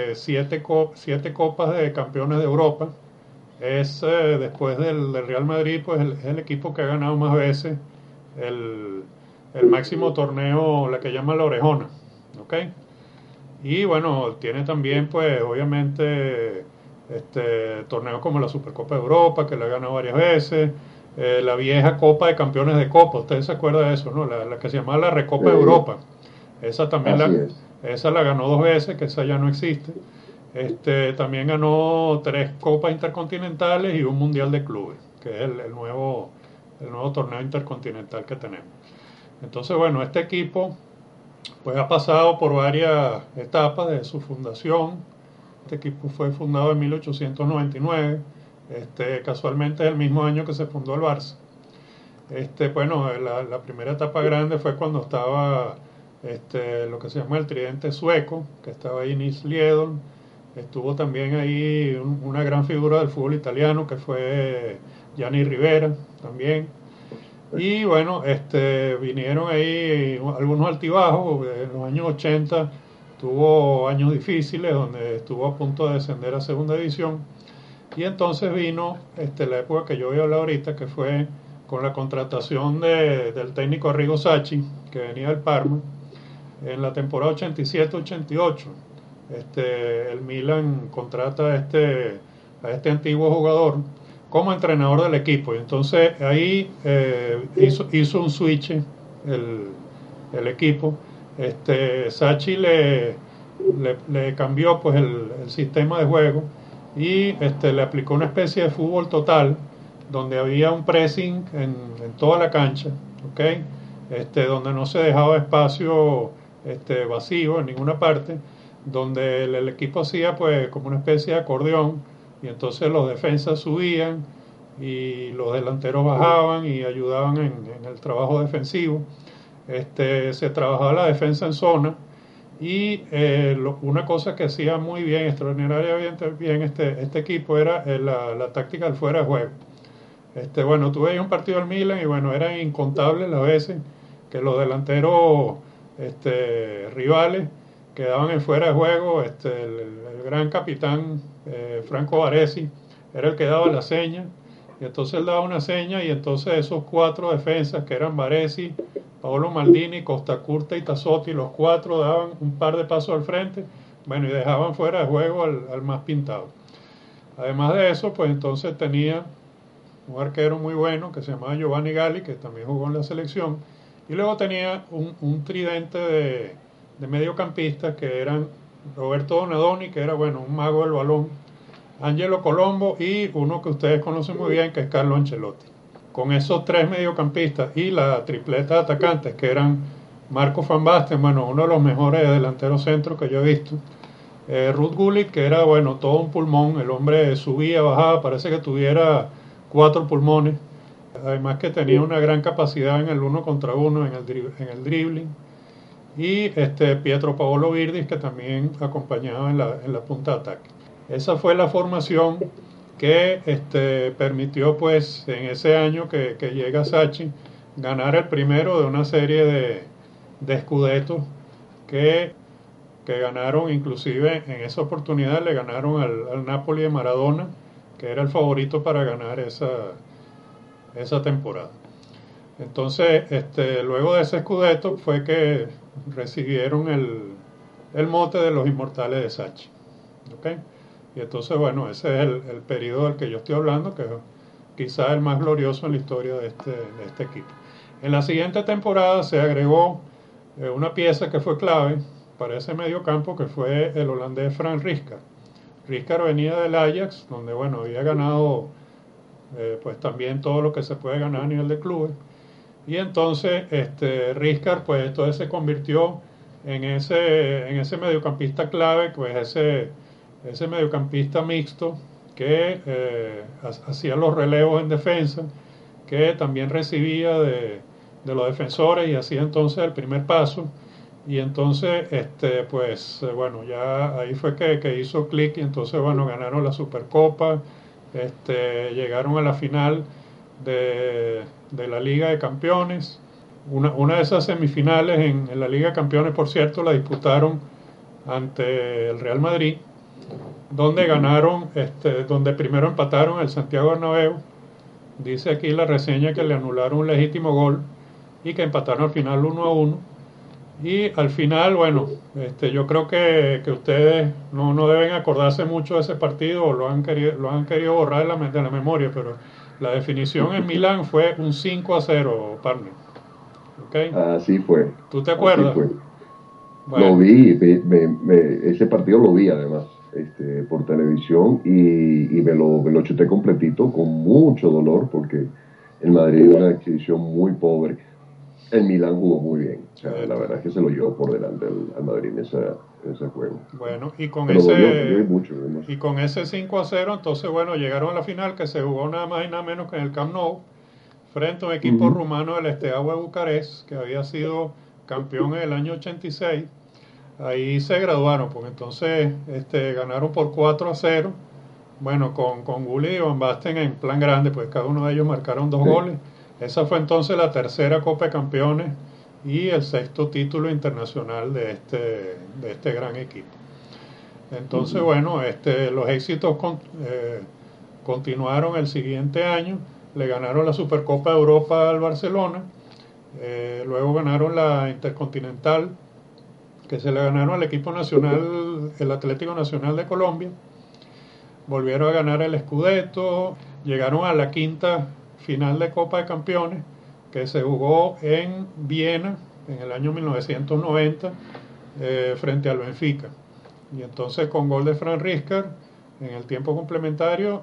siete copas de campeones de Europa. Es después del Real Madrid, pues es el equipo que ha ganado más veces el, el máximo torneo, la que llama la Orejona. ¿Ok? Y bueno, tiene también, pues obviamente, torneos como la Supercopa de Europa, que la ha ganado varias veces. La vieja Copa de Campeones de Copa, ustedes se acuerdan de eso, ¿no? La que se llama la Recopa de Eh, Europa. Esa también Así es. esa la ganó dos veces, que esa ya no existe. También ganó tres Copas Intercontinentales y un Mundial de Clubes, que es el nuevo torneo intercontinental que tenemos. Entonces, bueno, este equipo pues ha pasado por varias etapas de su fundación. Este equipo fue fundado en 1899. Casualmente es el mismo año que se fundó el Barça. Bueno, la primera etapa grande fue cuando estaba lo que se llama el tridente sueco, que estaba ahí Nils Liedon. Estuvo también ahí una gran figura del fútbol italiano que fue Gianni Rivera también. Y bueno, vinieron ahí algunos altibajos. En los años 80 tuvo años difíciles donde estuvo a punto de descender a segunda división. Y entonces vino la época que yo voy a hablar ahorita, que fue con la contratación del técnico Arrigo Sacchi, que venía del Parma, en la temporada 87-88. El Milan contrata a este antiguo jugador como entrenador del equipo. Y entonces ahí hizo un switch el equipo. Sachi le cambió pues el sistema de juego y le aplicó una especie de fútbol total donde había un pressing en toda la cancha, ¿okay? Donde no se dejaba espacio vacío en ninguna parte, donde el equipo hacía pues como una especie de acordeón y entonces los defensas subían y los delanteros bajaban y ayudaban en el trabajo defensivo. Se trabajaba la defensa en zona y una cosa que hacía muy bien, extraordinariamente bien este equipo era la táctica del fuera de juego. Bueno, tú veías un partido del Milan y bueno, eran incontables las veces que los delanteros rivales quedaban en fuera de juego. El gran capitán Franco Baresi era el que daba la seña y entonces él daba una seña y entonces esos cuatro defensas que eran Baresi, Paolo Maldini, Costa Curta y Tassotti, los cuatro daban un par de pasos al frente, bueno, y dejaban fuera de juego al más pintado. Además de eso, pues entonces tenía un arquero muy bueno que se llamaba Giovanni Galli, que también jugó en la selección, y luego tenía un tridente de mediocampistas que eran Roberto Donadoni, que era bueno, un mago del balón, Angelo Colombo y uno que ustedes conocen muy bien, que es Carlo Ancelotti. Con esos tres mediocampistas y la tripleta de atacantes, que eran Marco Van Basten, bueno, uno de los mejores delanteros centros que yo he visto, Ruud Gullit, que era bueno, todo un pulmón, el hombre subía, bajaba, parece que tuviera 4 pulmones. además que tenía una gran capacidad en el uno contra uno, en el dribbling, y Pietro Paolo Virdis, que también acompañaba en la punta de ataque. Esa fue la formación que permitió, pues, en ese año que llega Sacchi, ganar el primero de una serie de scudettos que ganaron, inclusive en esa oportunidad le ganaron al Napoli de Maradona, que era el favorito para ganar esa temporada. Entonces, luego de ese scudetto fue que recibieron el mote de los inmortales de Sacchi. ¿Okay? Y entonces, bueno, ese es el periodo del que yo estoy hablando, que es quizás el más glorioso en la historia de este equipo. En la siguiente temporada se agregó una pieza que fue clave para ese medio campo, que fue el holandés Frank Rijkaard. Rijkaard venía del Ajax, donde, bueno, había ganado pues también todo lo que se puede ganar a nivel de clubes. Y entonces Rijkaard, pues entonces se convirtió en ese mediocampista clave, pues ese mediocampista mixto que hacía los relevos en defensa, que también recibía de los defensores y hacía entonces el primer paso. Y entonces, pues bueno, ya ahí fue que hizo clic y entonces, bueno, ganaron la Supercopa, llegaron a la final de la Liga de Campeones. Una de esas semifinales en la Liga de Campeones, por cierto, la disputaron ante el Real Madrid, donde ganaron, donde primero empataron el Santiago Bernabéu. Dice aquí la reseña que le anularon un legítimo gol y que empataron al final 1-1. Y al final, bueno, yo creo que ustedes no deben acordarse mucho de ese partido, o lo han querido borrar de la memoria, pero la definición en Milán fue un 5-0, partner. ¿Okay? Así fue. ¿Tú te acuerdas? Así fue. Bueno. Lo vi, ese partido lo vi además por televisión y me lo chuté completito con mucho dolor porque el Madrid era una exhibición muy pobre. El Milán jugó muy bien. O sea, la verdad es que se lo llevó por delante al Madrid en ese juego. Bueno, y con pero ese mucho. Y con ese 5-0, entonces, bueno, llegaron a la final, que se jugó nada más y nada menos que en el Camp Nou, frente a un equipo rumano del Steaua de Bucarest, que había sido campeón en el año 86. Ahí se graduaron, porque entonces ganaron por 4-0. Bueno, con Gullit y Van Basten en plan grande, pues cada uno de ellos marcaron 2 goles. Esa fue entonces la tercera Copa de Campeones y el 6º título internacional de este gran equipo. Entonces, bueno, los éxitos continuaron el siguiente año. Le ganaron la Supercopa de Europa al Barcelona. Luego ganaron la Intercontinental, que se le ganaron al equipo nacional, el Atlético Nacional de Colombia. Volvieron a ganar el Scudetto. Llegaron a la 5ª final de Copa de Campeones, que se jugó en Viena en el año 1990 frente al Benfica. Y entonces con gol de Frank Rijkaard en el tiempo complementario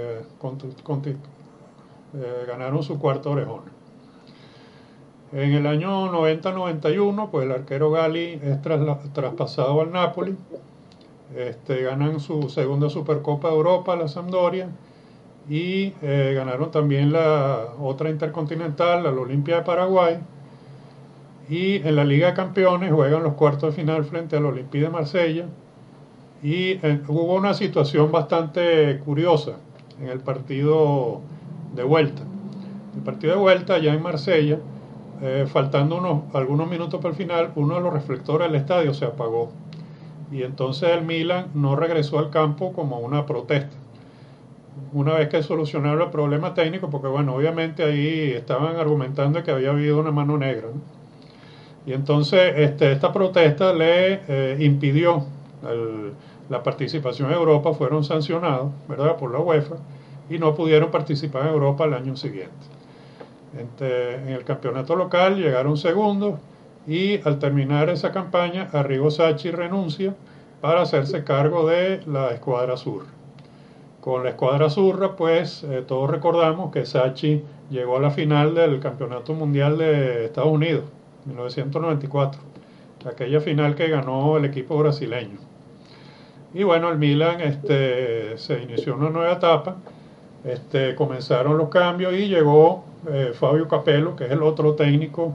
ganaron su 4º orejón. En el año 90-91, pues el arquero Gali es traspasado al Napoli. Ganan su 2ª Supercopa de Europa, la Sampdoria, y ganaron también la otra Intercontinental, la Olimpia de Paraguay. Y en la Liga de Campeones juegan los cuartos de final frente al Olympique de Marsella. Y hubo una situación bastante curiosa en el partido de vuelta. El partido de vuelta, ya en Marsella, faltando algunos minutos para el final, uno de los reflectores del estadio se apagó. Y entonces el Milan no regresó al campo como una protesta. Una vez que solucionaron el problema técnico, porque bueno, obviamente ahí estaban argumentando que había habido una mano negra, ¿no? Y entonces esta protesta le impidió la participación en Europa, fueron sancionados, ¿verdad?, por la UEFA, y no pudieron participar en Europa el año siguiente. En el campeonato local llegaron segundos y al terminar esa campaña Arrigo Sacchi renuncia para hacerse cargo de la escuadra azurra. Con la escuadra azurra, pues todos recordamos que Sacchi llegó a la final del Campeonato Mundial de Estados Unidos, 1994, aquella final que ganó el equipo brasileño. Y bueno, el Milan se inició una nueva etapa, comenzaron los cambios y llegó Fabio Capello, que es el otro técnico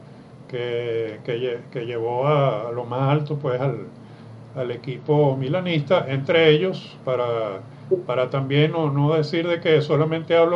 que llevó a lo más alto pues al equipo milanista, entre ellos, para también no decir de que solamente hablo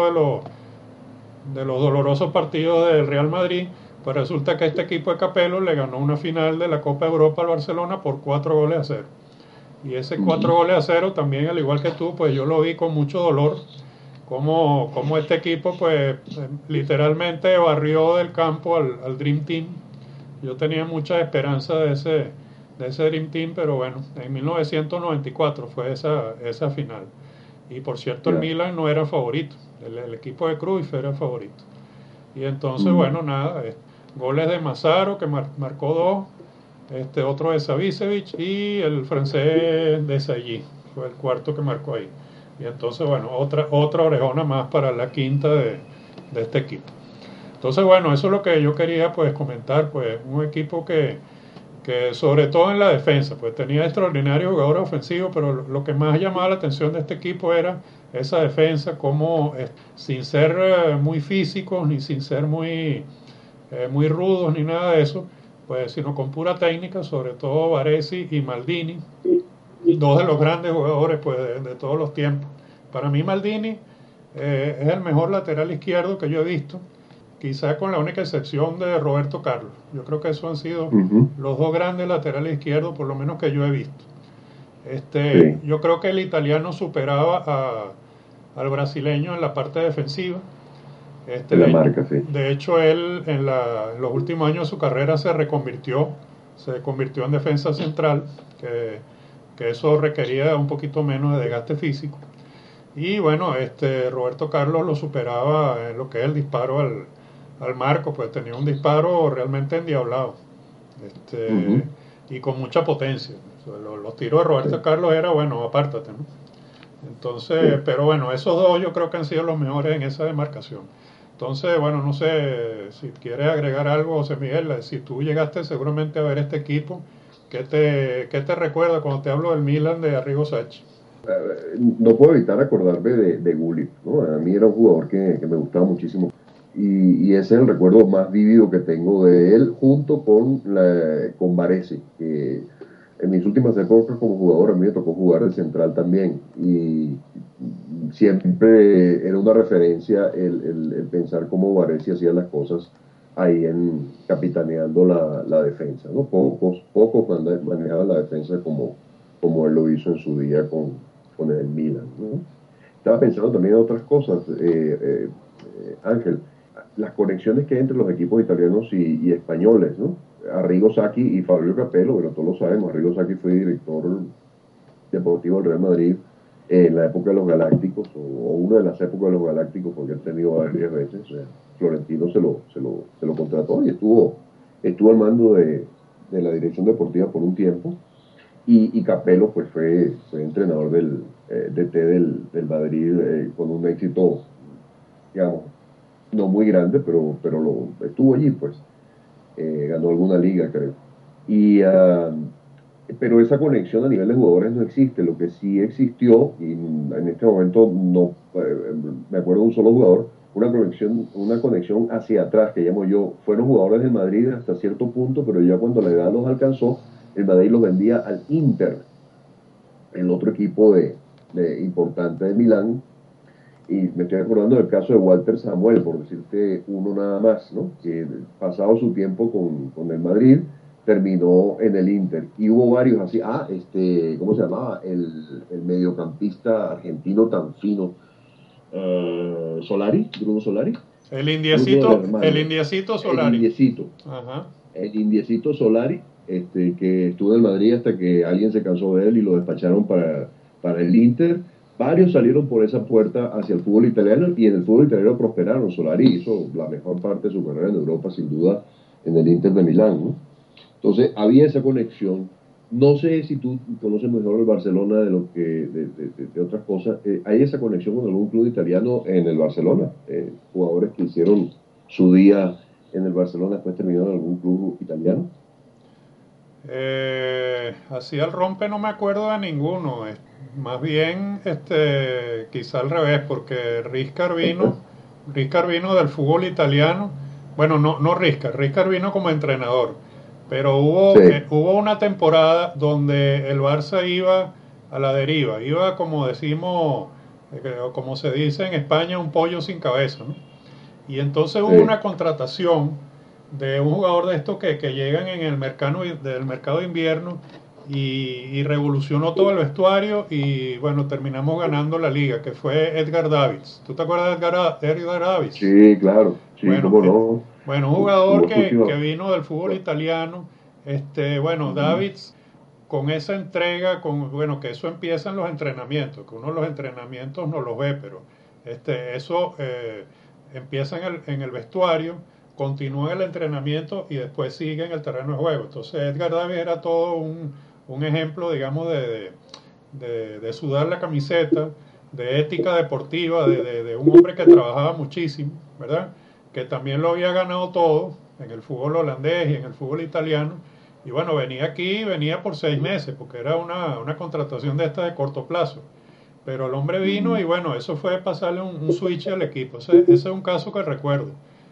de los dolorosos partidos del Real Madrid, pues resulta que este equipo de Capello le ganó una final de la Copa Europa al Barcelona por 4 goles a 0. Y ese 4 goles a 0 también, al igual que tú, pues yo lo vi con mucho dolor, como este equipo pues literalmente barrió del campo al Dream Team. Yo tenía mucha esperanza de ese Dream Team, pero bueno, en 1994 fue esa final. Y por cierto, el Ya. Milan no era favorito, el equipo de Cruyff era favorito. Y entonces, bueno, nada, goles de Massaro, que marcó 2, otro de Savicevic, y el francés de Sailly, fue el cuarto que marcó ahí. Y entonces, bueno, otra orejona más para la quinta de este equipo. Entonces, bueno, eso es lo que yo quería pues comentar, pues un equipo que sobre todo en la defensa, pues tenía extraordinarios jugadores ofensivos, pero lo que más llamaba la atención de este equipo era esa defensa, como sin ser muy físicos, ni sin ser muy rudos, ni nada de eso, pues sino con pura técnica, sobre todo Baresi y Maldini, dos de los grandes jugadores pues de todos los tiempos. Para mí Maldini es el mejor lateral izquierdo que yo he visto, quizá con la única excepción de Roberto Carlos. Yo creo que esos han sido los dos grandes laterales izquierdos, por lo menos que yo he visto. Sí, Yo creo que el italiano superaba al brasileño en la parte defensiva. en la marca, sí. De hecho, él en los últimos años de su carrera se convirtió en defensa central, que eso requería un poquito menos de desgaste físico. Y bueno, Roberto Carlos lo superaba en lo que es el disparo al marco, pues tenía un disparo realmente endiablado, Ujú, y con mucha potencia. O sea, los tiros de Roberto sí, Carlos era, bueno, apártate, ¿no? Entonces, sí. pero bueno, esos dos yo creo que han sido los mejores en esa demarcación. Entonces, bueno, no sé si quieres agregar algo, José Miguel, si tú llegaste seguramente a ver este equipo, ¿qué te recuerda cuando te hablo del Milan de Arrigo Sacchi? No puedo evitar acordarme de Gullit, ¿no? A mí era un jugador que me gustaba muchísimo. Y ese es el recuerdo más vívido que tengo de él, junto con Baresi, que en mis últimas épocas como jugador a mí me tocó jugar de central también. Y siempre era una referencia el pensar cómo Baresi hacía las cosas ahí capitaneando la defensa, ¿no? Pocos manejaban la defensa como él lo hizo en su día con el Milan, ¿no? Estaba pensando también en otras cosas, Ángel, las conexiones que hay entre los equipos italianos y españoles, ¿no? Arrigo Sacchi y Fabio Capello, pero todos lo sabemos, Arrigo Sacchi fue director deportivo del Real Madrid en la época de los Galácticos, o una de las épocas de los Galácticos, porque ha tenido varias veces. Florentino se lo contrató y estuvo al mando de la dirección deportiva por un tiempo. Y Capello pues fue entrenador del DT del Madrid, con un éxito, digamos, no muy grande, pero estuvo allí, pues. Ganó alguna liga, creo. Y, pero esa conexión a nivel de jugadores no existe. Lo que sí existió, y en este momento no me acuerdo de un solo jugador, una conexión hacia atrás, que llamo yo. Fueron jugadores del Madrid hasta cierto punto, pero ya cuando la edad los alcanzó, el Madrid los vendía al Inter, el otro equipo importante de Milán. Y me estoy acordando del caso de Walter Samuel, por decirte uno nada más, ¿no? Que pasado su tiempo con el Madrid, terminó en el Inter. Y hubo varios así. ¿Cómo se llamaba? El mediocampista argentino tan fino. Solari, Bruno Solari. El Bruno del indiecito, el Armani. indiecito El Solari. indiecito. Ajá. El indiecito Solari, que estuvo en el Madrid hasta que alguien se cansó de él y lo despacharon para el Inter. Varios salieron por esa puerta hacia el fútbol italiano, y en el fútbol italiano prosperaron. Solari hizo la mejor parte de su carrera en Europa, sin duda, en el Inter de Milán, ¿no? Entonces había esa conexión. No sé si tú conoces mejor el Barcelona de otras cosas. ¿Hay esa conexión con algún club italiano en el Barcelona? Jugadores que hicieron su día en el Barcelona después terminaron en algún club italiano. Así al rompe no me acuerdo de ninguno. Más bien, quizá al revés, porque Rizkar vino Ríscar vino del fútbol italiano. Bueno, no Ríscar vino como entrenador. Pero Sí, hubo una temporada donde el Barça iba a la deriva. Iba, como decimos, o como se dice en España, un pollo sin cabeza, ¿no? Y entonces hubo sí. una contratación de un jugador de estos que llegan en el mercado, del mercado de invierno y revolucionó todo el vestuario y bueno, terminamos ganando la liga, que fue Edgar Davids. ¿Tú te acuerdas de Edgar Davids? Sí, claro, sí, Bueno, cómo no. bueno, un jugador Tuvo su última. que vino del fútbol italiano, bueno, Ujú. Davids, con esa entrega, bueno, que eso empieza en los entrenamientos, que uno los entrenamientos no los ve, pero eso empieza en el vestuario, continúa en el entrenamiento y después sigue en el terreno de juego. Entonces Edgar Davids era todo un ejemplo, digamos, de sudar la camiseta, de ética deportiva, de un hombre que trabajaba muchísimo, ¿verdad? Que también lo había ganado todo en el fútbol holandés y en el fútbol italiano. Y bueno, venía aquí, venía por 6 meses, porque era una contratación de esta de corto plazo. Pero el hombre vino y bueno, eso fue pasarle un switch al equipo. Ese es un caso que recuerdo.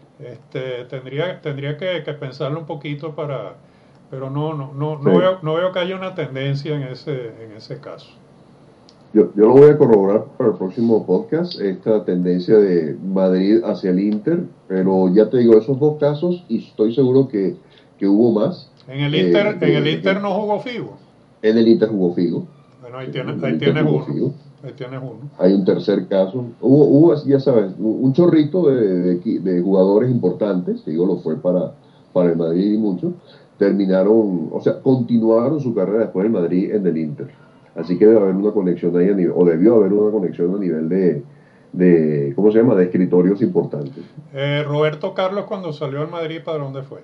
Tendría que pensarlo un poquito pero Sí. no veo que haya una tendencia en ese caso. Yo lo voy a corroborar para el próximo podcast, esta tendencia de Madrid hacia el Inter, pero ya te digo, esos dos casos, y estoy seguro que hubo más, En el Inter no jugó Figo. en el Inter jugó Figo, Bueno, en el ahí Inter tienes jugó uno. Figo. Ahí tienes uno. Hay un tercer caso. Hubo, ya sabes, un chorrito de jugadores importantes, digo, lo fue para el Madrid y mucho, terminaron, o sea, continuaron su carrera después del Madrid en el Inter. Así que debe haber una conexión ahí a nivel, o debió haber una conexión a nivel ¿cómo se llama?, de escritorios importantes. Roberto Carlos cuando salió al Madrid, ¿para dónde fue?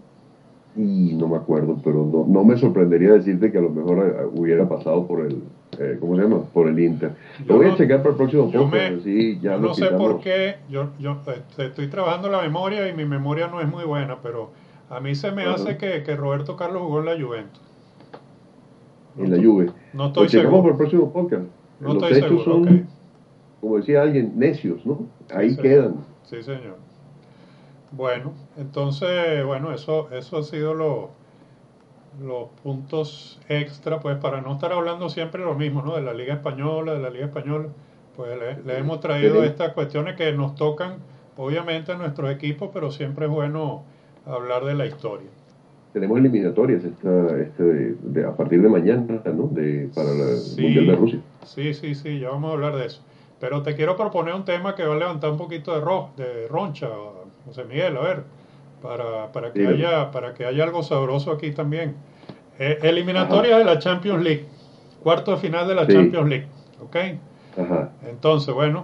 Y no me acuerdo, pero no me sorprendería decirte que a lo mejor hubiera pasado por ¿cómo se llama?, por el Inter. Lo Yo voy a no, checar para el próximo yo podcast, me, así ya yo nos no sé por quitamos qué, estoy trabajando la memoria y mi memoria no es muy buena, pero a mí se me ajá, hace que Roberto Carlos jugó en la Juventus. No, en la Juve. no Lo estoy checamos para seguro, el próximo podcast. no Los estoy hechos seguro, ok. son, como decía alguien, necios, ¿no? Sí, Ahí señor, quedan. sí, señor. Bueno, entonces, bueno, eso ha sido los puntos extra, pues para no estar hablando siempre lo mismo, ¿no? De la Liga Española, pues le hemos traído Tenemos, estas cuestiones que nos tocan, obviamente, a nuestros equipos, pero siempre es bueno hablar de la historia. tenemos eliminatorias a partir de mañana, ¿no? Para el Mundial de Sí, Rusia. sí, ya vamos a hablar de eso. Pero te quiero proponer un tema que va a levantar un poquito de roncha, José Miguel, a ver, Dímelo. para que haya algo sabroso aquí también. Ajá, Eliminatorias de la Champions League, cuarto de final de la sí, Champions League, ¿ok? ajá. Entonces, bueno,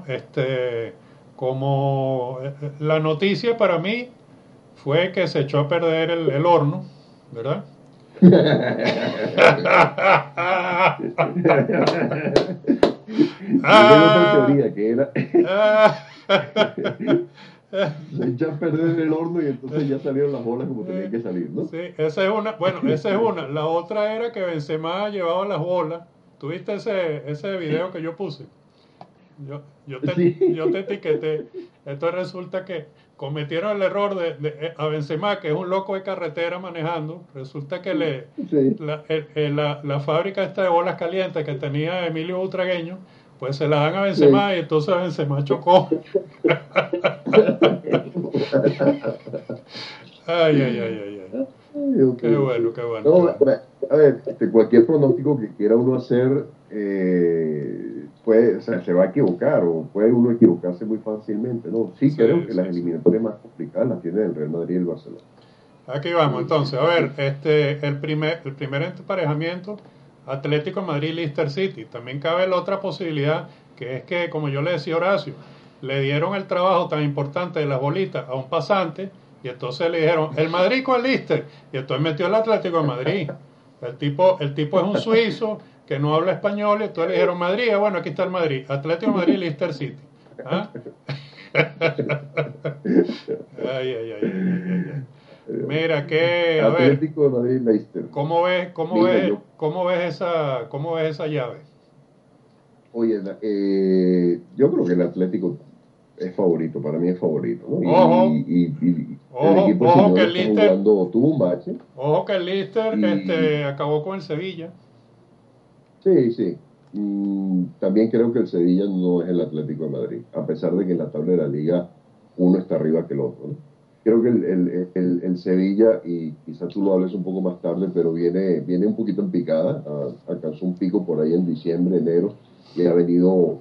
como la noticia para mí fue que se echó a perder el horno, ¿verdad? Yo tengo otra teoría que era Ah, se echa a perder el horno y entonces ya salieron las bolas como tenían Eh, que salir, ¿no? sí, esa es una. Bueno, esa es una. La otra era que Benzema llevaba las bolas. ¿Tuviste ese video que yo puse? Sí, Yo te etiqueté. Entonces resulta que cometieron el error a Benzema, que es un loco de carretera manejando. Resulta que sí. la fábrica esta de bolas calientes que tenía Emilio Butragueño, pues se la dan a Sí. Benzema y entonces Benzema chocó. Ay. Ay, ok, Qué bueno, qué No, bueno. a ver, cualquier pronóstico que quiera uno hacer, puede, o sea, se va a equivocar o puede uno equivocarse muy fácilmente, ¿no? Sí creo que las Sí. eliminatorias más complicadas las tiene el Real Madrid y el Barcelona. Aquí vamos, Sí, sí, entonces, a ver, sí. el primer emparejamiento, Atlético de Madrid-Leicester City. También cabe la otra posibilidad, que es que, como yo le decía a Horacio, le dieron el trabajo tan importante de las bolitas a un pasante, y entonces le dijeron, el Madrid con el Leicester, y entonces metió el Atlético de Madrid. El tipo es un suizo que no habla español, y entonces le dijeron Madrid, bueno, aquí está el Madrid, Atlético de Madrid-Leicester City. ¿Ah? Ay. Mira, a ver, Atlético de Madrid, Leicester. Mira, cómo ves esa llave? oye, yo creo que el Atlético. es favorito, para mí es favorito, ¿no? Ojo, El equipo de ojo que Simeone el está Leicester, jugando, tuvo un bache, ojo que el Leicester y acabó con el Sevilla. sí, sí. También creo que el Sevilla no es el Atlético de Madrid, a pesar de que en la tabla de la liga uno está arriba que el otro, ¿no? Creo que el Sevilla, y quizás tú lo hables un poco más tarde, pero viene un poquito en picada, alcanzó un pico por ahí en diciembre, enero, y ha venido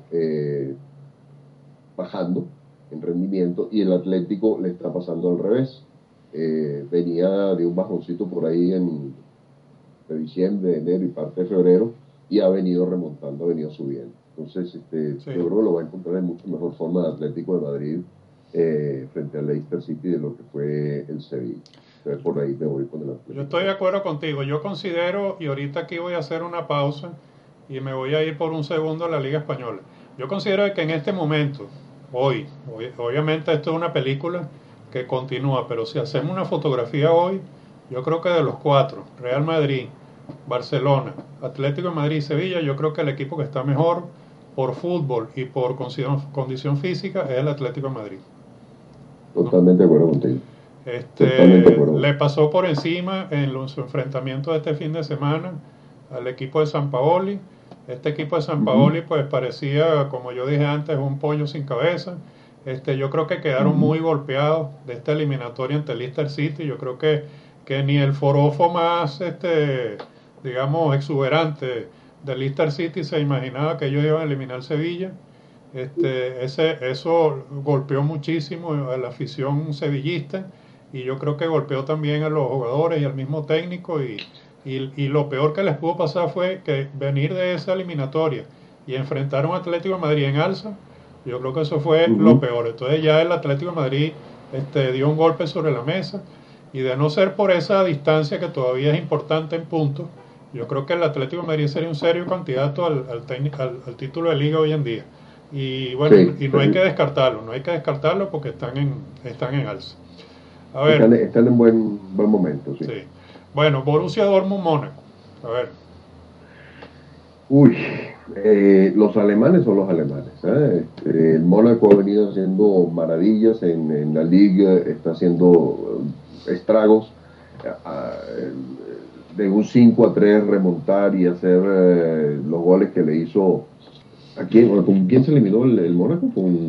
bajando en rendimiento, y el Atlético le está pasando al revés. Venía de un bajoncito por ahí de diciembre, enero y parte de febrero, y ha venido remontando, ha venido subiendo. Entonces, Sí. yo creo que lo va a encontrar en mucho mejor forma de Atlético de Madrid frente al Leicester City de lo que fue el Sevilla. Entonces, por ahí me voy con el Yo Atlético estoy de de Madrid. acuerdo contigo. Yo considero, y ahorita aquí voy a hacer una pausa y me voy a ir por un segundo a la Liga Española. Yo considero que en este momento, obviamente esto es una película que continúa, pero si hacemos una fotografía hoy, yo creo que de los cuatro, Real Madrid, Barcelona, Atlético de Madrid y Sevilla, yo creo que el equipo que está mejor por fútbol y por condición física es el Atlético de Madrid. ¿No? Totalmente de acuerdo contigo. Totalmente de acuerdo. Le pasó por encima en los enfrentamientos de este fin de semana al equipo de San Paoli. Este equipo de San Ujú, Paoli pues parecía, como yo dije antes, un pollo sin cabeza. Yo creo que quedaron ujú. muy golpeados de esta eliminatoria ante el Leicester City. Yo creo que ni el forofo más, digamos, exuberante del Leicester City se imaginaba que ellos iban a eliminar Sevilla. Eso golpeó muchísimo a la afición sevillista y yo creo que golpeó también a los jugadores y al mismo técnico y lo peor que les pudo pasar fue que venir de esa eliminatoria y enfrentar a un Atlético de Madrid en alza, yo creo que eso fue lo Ujú. peor. Entonces ya el Atlético de Madrid dio un golpe sobre la mesa y de no ser por esa distancia que todavía es importante en puntos, yo creo que el Atlético de Madrid sería un serio candidato al título de liga hoy en día. Y bueno, Sí, y no hay que descartarlo, no hay que descartarlo porque están en alza. A ver, están en buen momento, sí. sí. Bueno, Borussia Dortmund Mónaco. A ver, Uy, los alemanes son los alemanes, ¿eh? El Mónaco ha venido haciendo maravillas en la liga, está haciendo estragos. De un 5-3 remontar y hacer los goles que le hizo. ¿A quién? ¿Con quién se eliminó el Mónaco?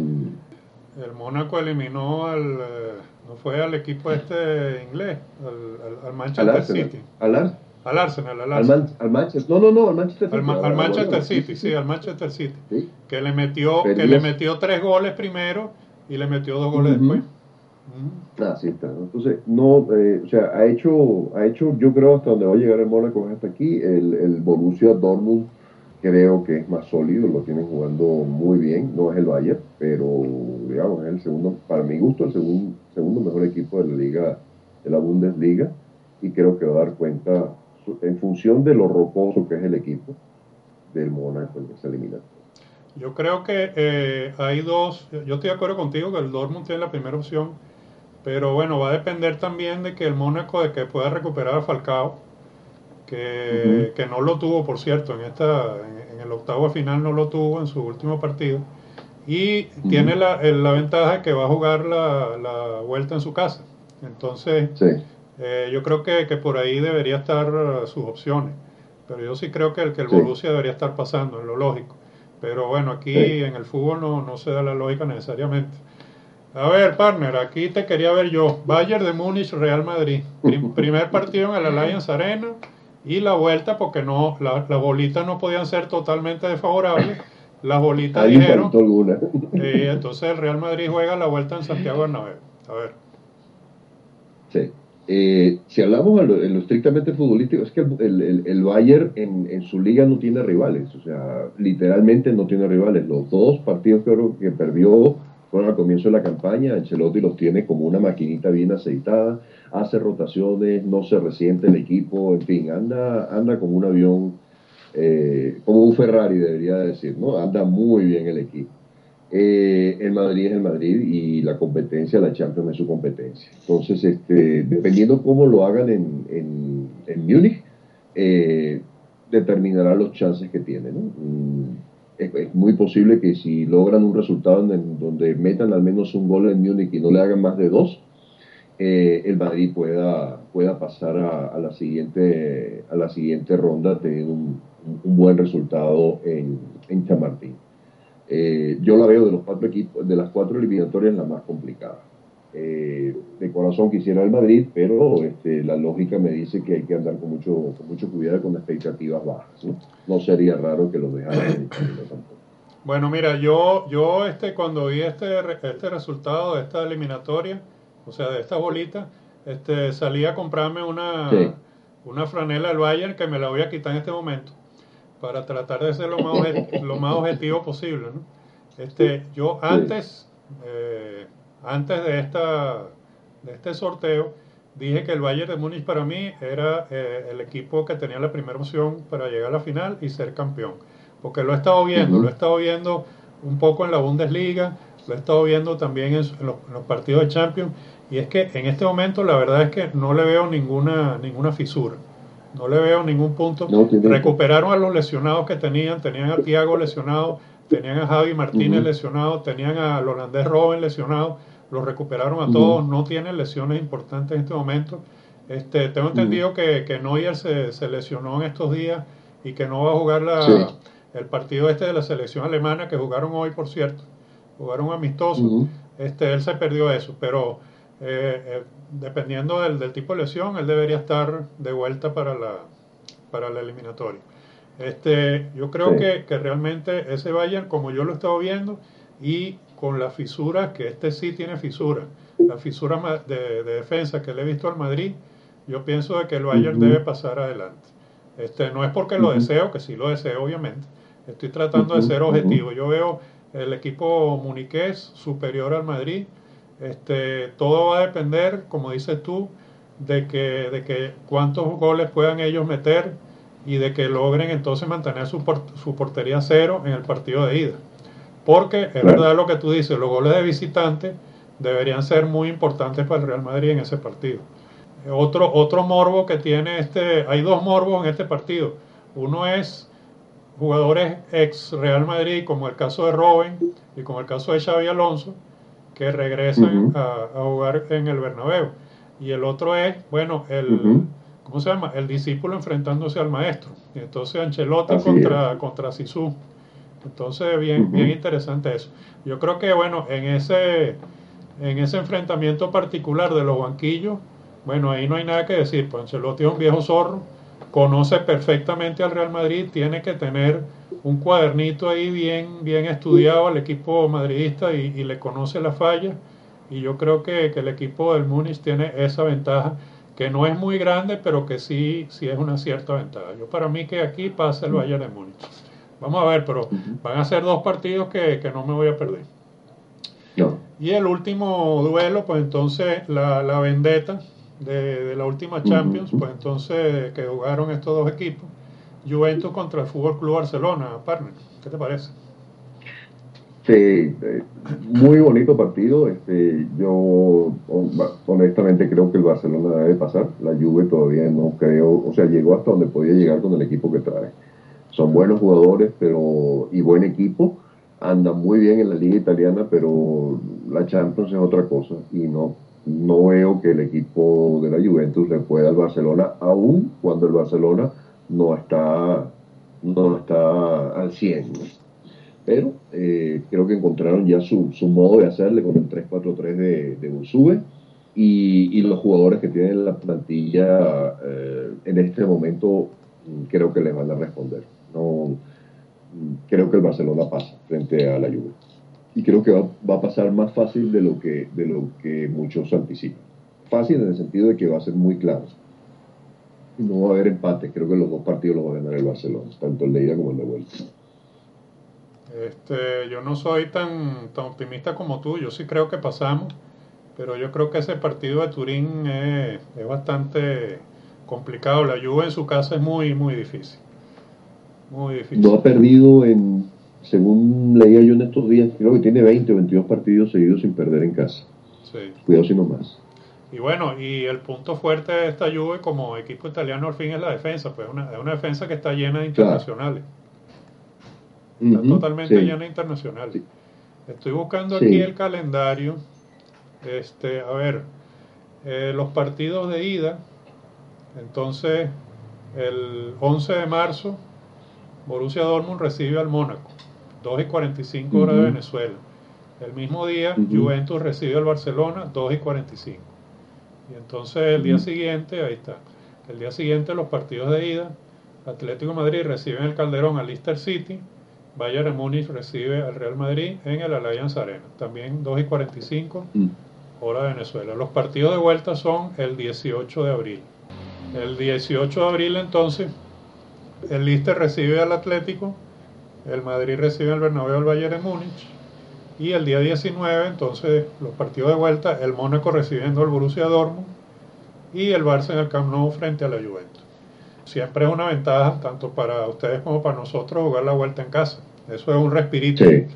el Mónaco eliminó no fue al equipo inglés, al Al Manchester Arsenal. City. Al, Ar- Al Arsenal. al Manchester. No, al Manchester City, Al al Manchester Guardiola. Sí, City, sí, sí, sí. al Manchester City. Sí. Que le Perdió. metió 3 goles primero y le metió 2 goles después. Ujú. Así está, ¿no? Entonces, no, o sea, ha hecho, yo creo hasta donde va a llegar el Mónaco es hasta aquí. El Borussia Dortmund creo que es más sólido, lo tienen jugando muy bien, no es el Bayern, pero digamos, es el segundo, para mi gusto, el segundo mejor equipo de la liga, de la Bundesliga, y creo que va a dar cuenta, en función de lo rocoso que es el equipo del Mónaco en esa eliminatoria. Yo creo que hay dos, yo estoy de acuerdo contigo que el Dortmund tiene la primera opción, pero bueno, va a depender también de que el Mónaco de que pueda recuperar a Falcao, Ujú, que no lo tuvo, por cierto, en el octavo de final no lo tuvo en su último partido, y tiene ujú. la ventaja que va a jugar la vuelta en su casa. Entonces, Sí, yo creo que por ahí debería estar sus opciones, pero yo sí creo que el sí, Borussia debería estar pasando, es lo lógico. Pero bueno, aquí sí. en el fútbol no se da la lógica necesariamente. A ver, partner, aquí te quería ver yo. Bayern de Múnich, Real Madrid. Primer partido en el Allianz Arena y la vuelta porque las bolitas no podían ser totalmente desfavorables. Las bolitas Hay un dijeron, palito alguna. entonces el Real Madrid juega la vuelta en Santiago Bernabéu. A ver, Sí. Si hablamos en lo estrictamente futbolístico, es que el Bayern en su liga no tiene rivales, o sea, literalmente no tiene rivales. Los dos partidos que creo que perdió fueron al comienzo de la campaña. Ancelotti los tiene como una maquinita bien aceitada, hace rotaciones, no se resiente el equipo, en fin, anda como un avión, como un Ferrari debería decir, ¿no? Anda muy bien el equipo. El Madrid es el Madrid y la competencia, la Champions es su competencia. Entonces, dependiendo cómo lo hagan en Múnich, determinará los chances que tiene, ¿no? es muy posible que si logran un resultado en donde metan al menos un gol en Múnich y no le hagan más de dos, el Madrid pueda pasar a la siguiente ronda teniendo un buen resultado en Chamartín. Yo la veo de los cuatro equipos, de las cuatro eliminatorias, la más complicada. De corazón quisiera el Madrid, pero la lógica me dice que hay que andar con mucho cuidado, con expectativas bajas, ¿no? No sería raro que lo dejaran en el camino tampoco. Bueno, mira, cuando vi este resultado de esta eliminatoria, o sea, de esta bolita, salí a comprarme Sí. una franela del Bayern que me la voy a quitar en este momento para tratar de ser lo más objetivo posible, ¿no? Yo Sí. antes de este sorteo, dije que el Bayern de Múnich para mí era el equipo que tenía la primera opción para llegar a la final y ser campeón. Porque lo he Ujú. estado viendo un poco en la Bundesliga, lo he estado viendo también en los partidos de Champions, y es que en este momento la verdad es que no le veo ninguna fisura. No le veo ningún punto. No tiene. Recuperaron a los lesionados que tenían a Thiago lesionado, tenían a Javi Martínez Ujú. lesionado, tenían al holandés Robben lesionado, los recuperaron a Ujú. todos, no tienen lesiones importantes en este momento. Tengo Ujú. entendido que Neuer se lesionó en estos días y que no va a jugar Sí. el partido de la selección alemana, que jugaron hoy, por cierto, jugaron amistoso. Ujú. Él se perdió eso, pero dependiendo del tipo de lesión, él debería estar de vuelta para la eliminatoria. Yo creo Sí. que realmente ese Bayern, como yo lo he estado viendo, y con las fisuras, que sí tiene fisuras, las fisuras de defensa que le he visto al Madrid, yo pienso de que el Bayern debe Ujú. pasar adelante. No es porque lo Ujú. deseo, que sí lo deseo, obviamente. Estoy tratando de Ujú. ser Ujú. objetivo. Yo veo el equipo muniqués superior al Madrid. Todo va a depender, como dices tú, de que cuántos goles puedan ellos meter y de que logren entonces mantener su portería cero en el partido de ida. Porque es Claro. verdad lo que tú dices, los goles de visitante deberían ser muy importantes para el Real Madrid en ese partido. Otro morbo que tiene hay dos morbos en este partido. Uno es jugadores ex Real Madrid, como el caso de Robben y como el caso de Xavi Alonso, que regresan Ujú. a jugar en el Bernabéu. Y el otro es, bueno, Ujú. ¿cómo se llama? El discípulo enfrentándose al maestro. Y entonces Ancelotti Así es. contra Sisu. Entonces, bien Ujú. interesante eso. Yo creo que, bueno, en ese enfrentamiento particular de los banquillos, bueno, ahí no hay nada que decir. Pues Ancelotti es un viejo zorro, conoce perfectamente al Real Madrid, tiene que tener un cuadernito ahí bien estudiado al equipo madridista y le conoce la falla. Y yo creo que el equipo del Múnich tiene esa ventaja, que no es muy grande, pero que sí es una cierta ventaja. Yo para mí que aquí pasa el Bayern de Múnich. Vamos a ver, pero Ujú. van a ser dos partidos que no me voy a perder. No. Y el último duelo, pues entonces la vendetta de la última Champions, Ujú. pues entonces que jugaron estos dos equipos, Juventus contra el Fútbol Club Barcelona, partner. ¿Qué te parece? Sí, muy bonito partido. Honestamente creo que el Barcelona debe pasar. La Juve todavía no creo, o sea, llegó hasta donde podía llegar con el equipo que trae. Son buenos jugadores, y buen equipo. Andan muy bien en la liga italiana, pero la Champions es otra cosa y no veo que el equipo de la Juventus le pueda al Barcelona, aun cuando el Barcelona no está no está al 100, ¿no? Pero creo que encontraron ya su modo de hacerle con el 3-4-3 de Ursube, y los jugadores que tienen en la plantilla en este momento creo que les van a responder. No, creo que el Barcelona pasa frente a la Juve. Y creo que va a pasar más fácil de lo que muchos anticipan. Fácil en el sentido de que va a ser muy claro. Y no va a haber empate. Creo que los dos partidos los va a ganar el Barcelona, tanto el de ida como el de vuelta. Yo no soy tan optimista como tú, yo sí creo que pasamos, pero yo creo que ese partido de Turín es bastante complicado. La Juve en su casa es muy difícil, muy No difícil. ha perdido según leía yo en estos días, creo que tiene 20 o 22 partidos seguidos sin perder en casa. Sí. Cuidado si no más. Y bueno, y el punto fuerte de esta Juve como equipo italiano al fin es la defensa, pues es una defensa que está llena de Claro, internacionales. Está totalmente sí, llena de internacionales. sí, Estoy buscando aquí sí. el calendario. A ver, los partidos de ida. Entonces, el 11 de marzo, Borussia Dortmund recibe al Mónaco, 2:45 horas de Ujú, Venezuela. El mismo día, ujú, Juventus recibe al Barcelona, 2:45. Y entonces el día ujú, siguiente, ahí está. El día siguiente los partidos de ida, Atlético de Madrid recibe en el Calderón al Leicester City, Bayern de Múnich recibe al Real Madrid en el Allianz Arena, también 2:45 ujú. hora de Venezuela. Los partidos de vuelta son el 18 de abril. El 18 de abril entonces, el Leicester recibe al Atlético, el Madrid recibe al Bernabéu al Bayern de Múnich, y el día 19 entonces los partidos de vuelta, el Mónaco recibiendo al Borussia Dortmund y el Barça en el Camp Nou frente a la Juventus. Siempre es una ventaja, tanto para ustedes como para nosotros, jugar la vuelta en casa. Eso es un respirito. Sí,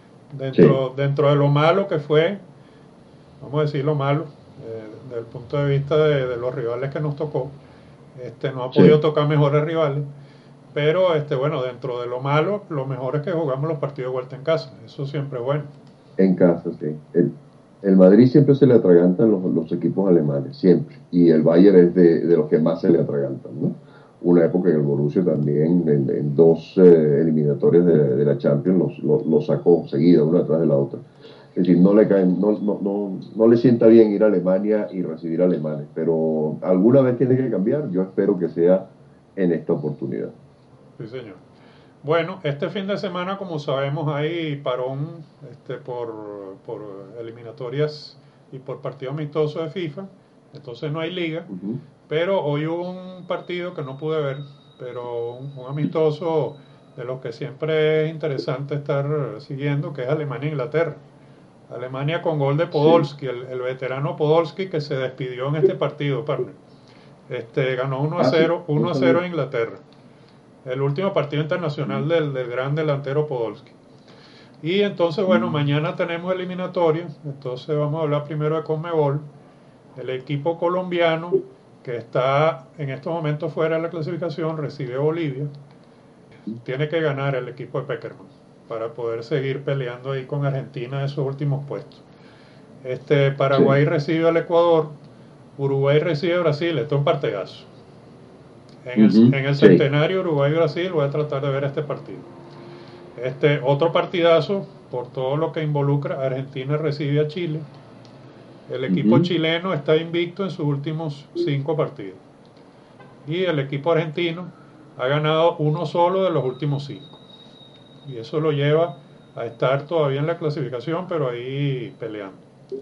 sí. Dentro de lo malo que fue, vamos a decir lo malo, desde el punto de vista de los rivales que nos tocó, no ha podido Sí, tocar mejores rivales, pero bueno, dentro de lo malo, lo mejor es que jugamos los partidos de vuelta en casa. Eso siempre es bueno. en casa, sí. El Madrid siempre se le atragantan los equipos alemanes, siempre. Y el Bayern es de los que más se le atragantan, ¿no? Una época en el Borussia también, en dos eliminatorias de la Champions, los sacó seguida, una detrás de la otra. Es decir, no le caen, no le sienta bien ir a Alemania y recibir alemanes, pero alguna vez tiene que cambiar. Yo espero que sea en esta oportunidad. Sí, señor. Bueno, este fin de semana, como sabemos, hay parón por eliminatorias y por partidos amistosos de FIFA, entonces no hay liga, Ujú. pero hoy hubo un partido que no pude ver, pero un amistoso de los que siempre es interesante estar siguiendo, que es Alemania-Inglaterra. Alemania con gol de Sí. Podolski, el veterano Podolski que se despidió en este partido, partner. Ganó 1 a Ah, sí, 0, 1 no a sabía. 0 a Inglaterra. El último partido internacional Mm, del gran delantero Podolski. Y entonces, bueno, mm, mañana tenemos eliminatoria. Entonces vamos a hablar primero de Conmebol. El equipo colombiano que está en estos momentos fuera de la clasificación recibe Bolivia. Tiene que ganar el equipo de Peckerman para poder seguir peleando ahí con Argentina en esos últimos puestos. Paraguay sí. recibe al Ecuador, Uruguay recibe a Brasil. Esto es un partegazo. Ujú, En el sí. centenario Uruguay-Brasil voy a tratar de ver este partido. Otro partidazo, por todo lo que involucra, Argentina recibe a Chile. El equipo Ujú, chileno está invicto en sus últimos 5 partidos. Y el equipo argentino ha ganado uno solo de los últimos 5. Y eso lo lleva a estar todavía en la clasificación, pero ahí peleando.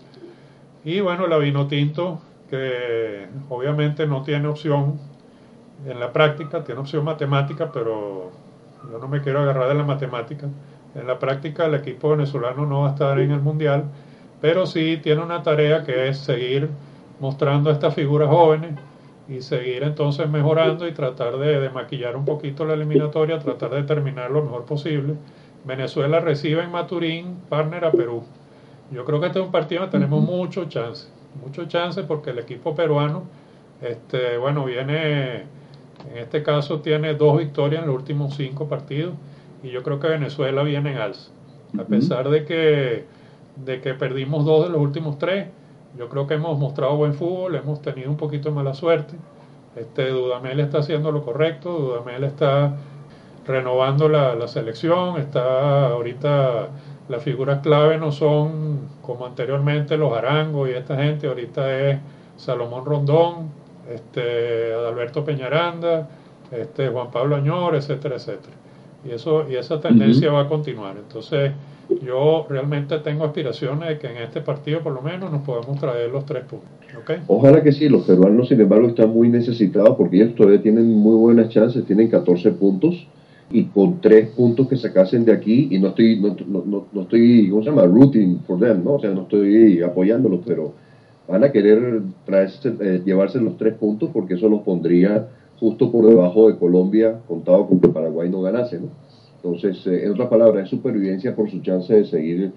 Y bueno, la Vinotinto, que obviamente no tiene opción en la práctica, tiene opción matemática, pero yo no me quiero agarrar de la matemática. En la práctica el equipo venezolano no va a estar en el Mundial, pero sí tiene una tarea que es seguir mostrando a estas figuras jóvenes y seguir entonces mejorando y tratar de maquillar un poquito la eliminatoria, tratar de terminar lo mejor posible. Venezuela recibe en Maturín, partner a Perú. Yo creo que este es un partido donde tenemos ujú. mucho chance porque el equipo peruano, bueno, viene, en este caso tiene 2 victorias en los últimos 5 partidos y yo creo que Venezuela viene en alza. A Ujú, pesar de que perdimos 2 de los últimos 3, yo creo que hemos mostrado buen fútbol, hemos tenido un poquito de mala suerte. Dudamel está haciendo lo correcto, Dudamel está renovando la selección, está ahorita las figuras clave no son como anteriormente los Arango y esta gente, ahorita es Salomón Rondón, Adalberto Peñaranda, Juan Pablo Añor, etcétera, etcétera. Y esa tendencia ujú. va a continuar. Entonces, yo realmente tengo aspiraciones de que en este partido por lo menos nos podamos traer los 3 puntos. ¿Ok? Ojalá que sí, los peruanos sin embargo están muy necesitados porque ellos todavía tienen muy buenas chances, tienen 14 puntos y con 3 puntos que sacasen de aquí, y no estoy, ¿cómo se llama? Rooting for them, ¿no? O sea, no estoy apoyándolos, pero van a querer traerse, llevarse los 3 puntos porque eso los pondría justo por debajo de Colombia, contado con que Paraguay no ganase, ¿no? Entonces, en otras palabras, es supervivencia por su chance de seguir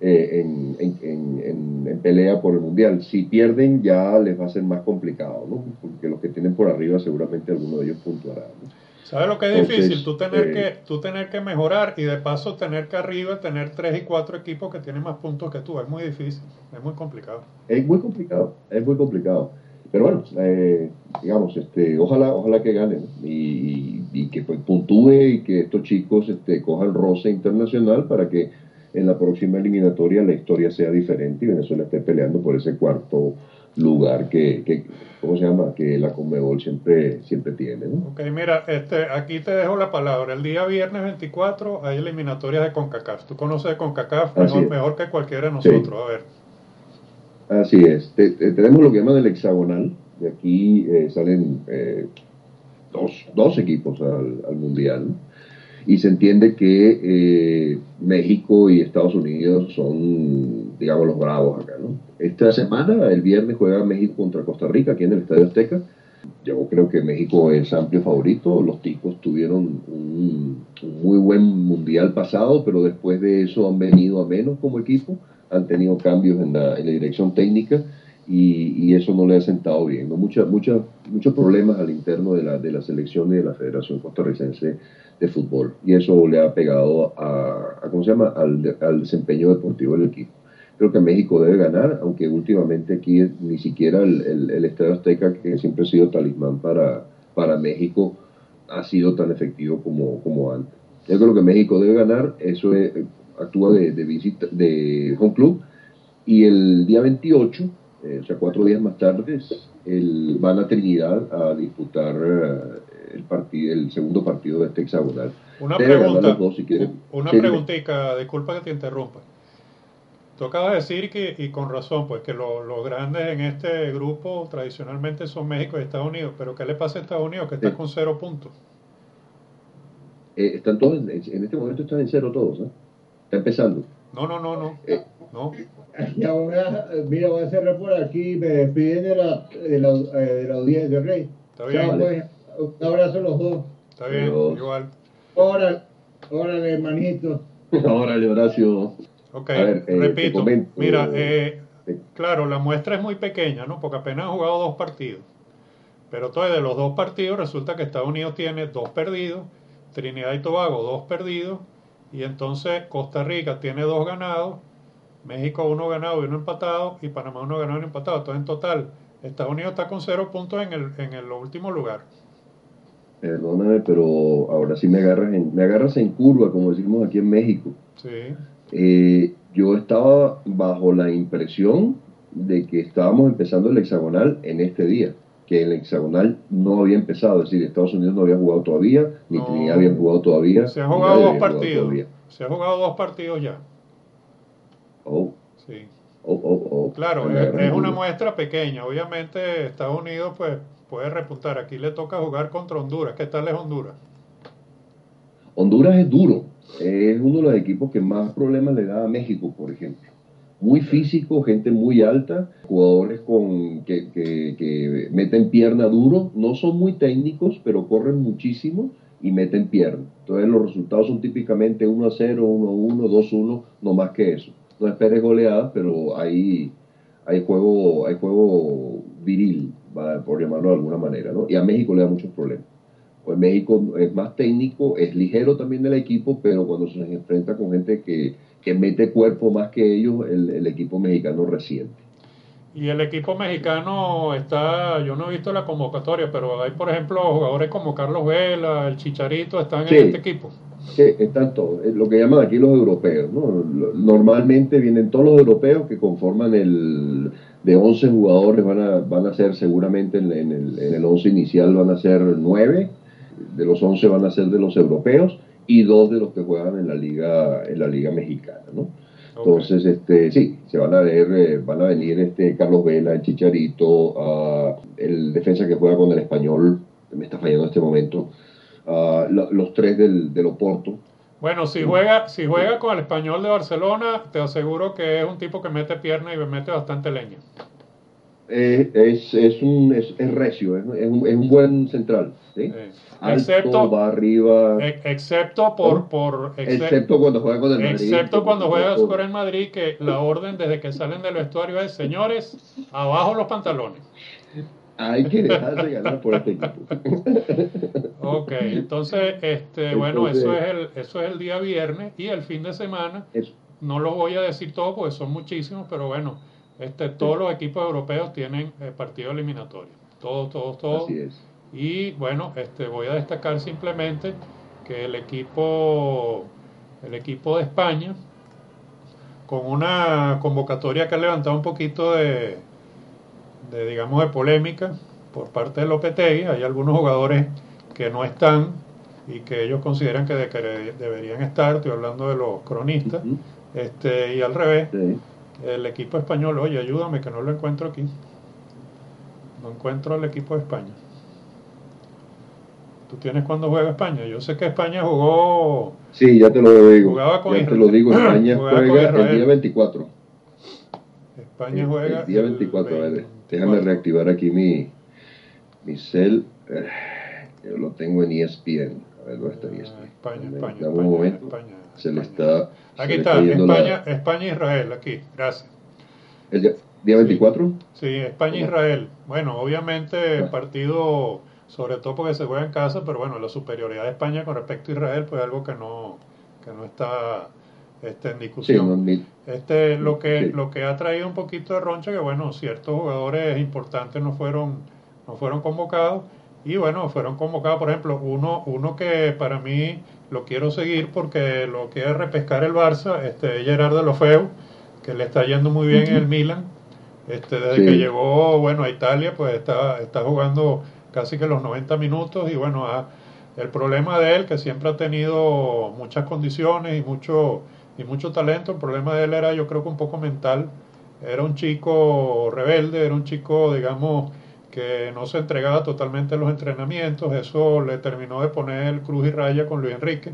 en pelea por el mundial. Si pierden, ya les va a ser más complicado, ¿no? Porque los que tienen por arriba, seguramente alguno de ellos puntuará, ¿no? ¿Sabes lo que es Entonces, difícil? Tú tener que mejorar y de paso tener que arriba tener 3 y 4 equipos que tienen más puntos que tú. Es muy difícil, es muy complicado. es muy complicado, es muy complicado. Pero bueno, digamos, ojalá que ganen, ¿no? Y que pues, puntúe y que estos chicos cojan roce internacional para que en la próxima eliminatoria la historia sea diferente y Venezuela esté peleando por ese cuarto lugar que ¿cómo se llama? Que la Conmebol siempre tiene, ¿no? Ok, mira, aquí te dejo la palabra. El día viernes 24 hay eliminatorias de CONCACAF. Tú conoces de CONCACAF Así es, mejor que cualquiera de sí, nosotros. A ver, así es. Tenemos lo que llaman el hexagonal, de aquí salen dos equipos al Mundial, ¿no? Y se entiende que México y Estados Unidos son, digamos, los bravos acá, ¿no? Esta semana, el viernes, juega México contra Costa Rica, aquí en el Estadio Azteca. Yo creo que México es amplio favorito. Los ticos tuvieron un muy buen mundial pasado, pero después de eso han venido a menos como equipo. Han tenido cambios en la dirección técnica y eso no le ha sentado bien, ¿no? Muchos problemas al interno de la selección y de la Federación Costarricense de Fútbol. Y eso le ha pegado ¿cómo se llama? Al desempeño deportivo del equipo. Creo que México debe ganar, aunque últimamente aquí ni siquiera el Estadio Azteca, que siempre ha sido talismán para México, ha sido tan efectivo como antes. Yo creo que México debe ganar, actúa de visita, de home club, y el día 28, o sea, 4 días más tarde, van a Trinidad a disputar el segundo partido de este hexagonal. una Debe ganar los pregunta, dos si quieren. una Sí, dime. preguntita, disculpa que te interrumpa. Tú acabas de decir que, y con razón, pues que los grandes en este grupo tradicionalmente son México y Estados Unidos, pero ¿qué le pasa a Estados Unidos que está Sí. con 0 puntos? Están todos, en este momento están en cero todos, ¿no? Está empezando. No, no, no, no, Eh, no. Ya mira, voy a cerrar por aquí. Me despiden de la audiencia, ¿ok? Está Chao, bien, vale. pues. Un abrazo a los dos. está bien, Adiós. igual. Órale, órale, hermanito. Órale, Horacio. Ok, A ver, te repito, comento. mira, eh, claro, la muestra es muy pequeña, ¿no? Porque apenas han jugado 2 partidos. Pero entonces de los 2 partidos resulta que Estados Unidos tiene 2 perdidos, Trinidad y Tobago 2 perdidos, y entonces Costa Rica tiene 2 ganados, México 1 ganado y 1 empatado, y Panamá 1 ganado y 1 empatado. Entonces en total, Estados Unidos está con 0 puntos en el último lugar. Perdóname, pero ahora sí me agarras en curva, como decimos aquí en México. Sí. Yo estaba bajo la impresión de que estábamos empezando el hexagonal en este día, que el hexagonal no había empezado, es decir, Estados Unidos no había jugado todavía, ni Trinidad había No, jugado todavía, se han ni jugado nadie dos había jugado partidos. todavía. Se han jugado 2 partidos ya. Oh, Sí. oh, Claro, me agarras es en una curva. muestra pequeña. Obviamente Estados Unidos pues puede repuntar. Aquí le toca jugar contra Honduras. ¿Qué tal es Honduras? Honduras es duro, es uno de los equipos que más problemas le da a México, por ejemplo. Muy Okay. físico, gente muy alta, jugadores que meten pierna duro, no son muy técnicos, pero corren muchísimo y meten pierna. Entonces los resultados son típicamente 1-0, 1-1, 2-1, no más que eso. No esperes goleadas, pero hay juego viril, por llamarlo de alguna manera, ¿no? Y a México le da muchos problemas. Pues México es más técnico, es ligero también el equipo, pero cuando se les enfrenta con gente que mete cuerpo más que ellos, el equipo mexicano resiente. Y el equipo mexicano está, yo no he visto la convocatoria, pero hay por ejemplo jugadores como Carlos Vela, el Chicharito, están en este Sí, equipo. sí, están todos, lo que llaman aquí los europeos, ¿no? Normalmente vienen todos los europeos que conforman de 11 jugadores, van a ser seguramente en el 11 inicial van a ser 9, de los 11 van a ser de los europeos y 2 de los que juegan en la liga mexicana, ¿no? Ok. Entonces, sí, van a venir Carlos Vela, el Chicharito, el defensa que juega con el Español, que me está fallando en este momento, los 3 del Oporto. Bueno, si Sí. juega con el Español de Barcelona, te aseguro que es un tipo que mete pierna y mete bastante leña. Es recio, es un buen central, ¿sí? Eh, Alto, excepto, va arriba, excepto ¿cómo? por Excepto cuando juega con el Madrid, que excepto por cuando juegas por supuesto, el Madrid, que la orden desde que salen del vestuario es, señores, abajo los pantalones. hay que dejarse ganar por este equipo. Ok, entonces, bueno, Entonces, eso es el día viernes y el fin de semana. eso, No los voy a decir todos porque son muchísimos, pero bueno, todos sí, los equipos europeos tienen partido eliminatorio. Todos, todos, todos. así es. Y bueno, voy a destacar simplemente que el equipo de España, con una convocatoria que ha levantado un poquito digamos, de polémica por parte de Lopetegui, hay algunos jugadores que no están y que ellos consideran que deberían estar, estoy hablando de los cronistas, Ujú, y al revés, sí. el equipo español, oye, ayúdame que no lo encuentro aquí, no encuentro el equipo de España. ¿Tú tienes cuándo juega España? Yo sé que España Sí, ya te lo digo. jugaba con Ya te lo digo. España jugaba con juega el día Israel. 24. España El juega día el 24. A ver, déjame 24. reactivar aquí mi cel. Yo lo tengo en ESPN. A ver, ¿dónde está ESPN? España, España, Dame un España, momento. España, Se le España. está, Aquí se le está está, yendo España, España, Israel, aquí, gracias. el día Sí, 24. sí, ¿O no? España-Israel. Bueno, obviamente Ah, partido, sobre todo porque se juega en casa, pero bueno, la superioridad de España con respecto a Israel, pues algo que no está en sí, discusión. no, sí. Lo que ha traído un poquito de roncha, que bueno, ciertos jugadores importantes no fueron convocados, y bueno, fueron convocados, por ejemplo, uno que para mí lo quiero seguir porque lo quiere repescar el Barça, Gerard Deulofeu, que le está yendo muy bien en el Ujú, Milan. Desde que sí. llegó, bueno, a Italia, pues está jugando casi que los 90 minutos y bueno, el problema de él, que siempre ha tenido muchas condiciones y mucho talento, el problema de él era yo creo que un poco mental. Era un chico rebelde, era un chico, digamos, que no se entregaba totalmente a los entrenamientos, eso le terminó de poner el cruz y raya con Luis Enrique.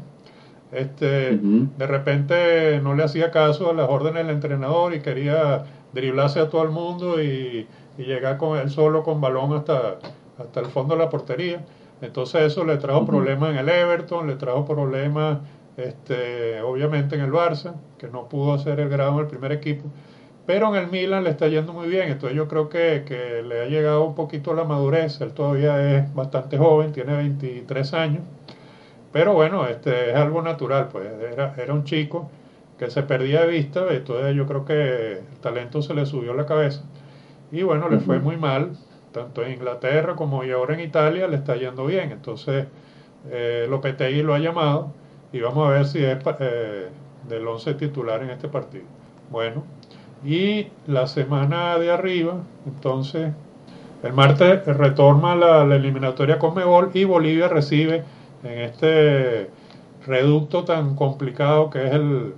Ujú, De repente no le hacía caso a las órdenes del entrenador y quería driblarse a todo el mundo y llegar con él solo con balón hasta el fondo de la portería. Entonces eso le trajo ujú, problemas en el Everton, le trajo problemas obviamente en el Barça, que no pudo hacer el grado en el primer equipo. Pero en el Milan le está yendo muy bien, entonces yo creo que le ha llegado un poquito la madurez, él todavía es bastante joven, tiene 23 años, pero bueno, es algo natural, pues era un chico que se perdía de vista, entonces yo creo que el talento se le subió a la cabeza y bueno, le fue ujú, muy mal, tanto en Inglaterra como y ahora en Italia le está yendo bien, entonces Lopetegui lo ha llamado y vamos a ver si es del 11 titular en este partido. Bueno, y la semana de arriba, entonces, el martes retorna la eliminatoria con Conmebol y Bolivia recibe en este reducto tan complicado que es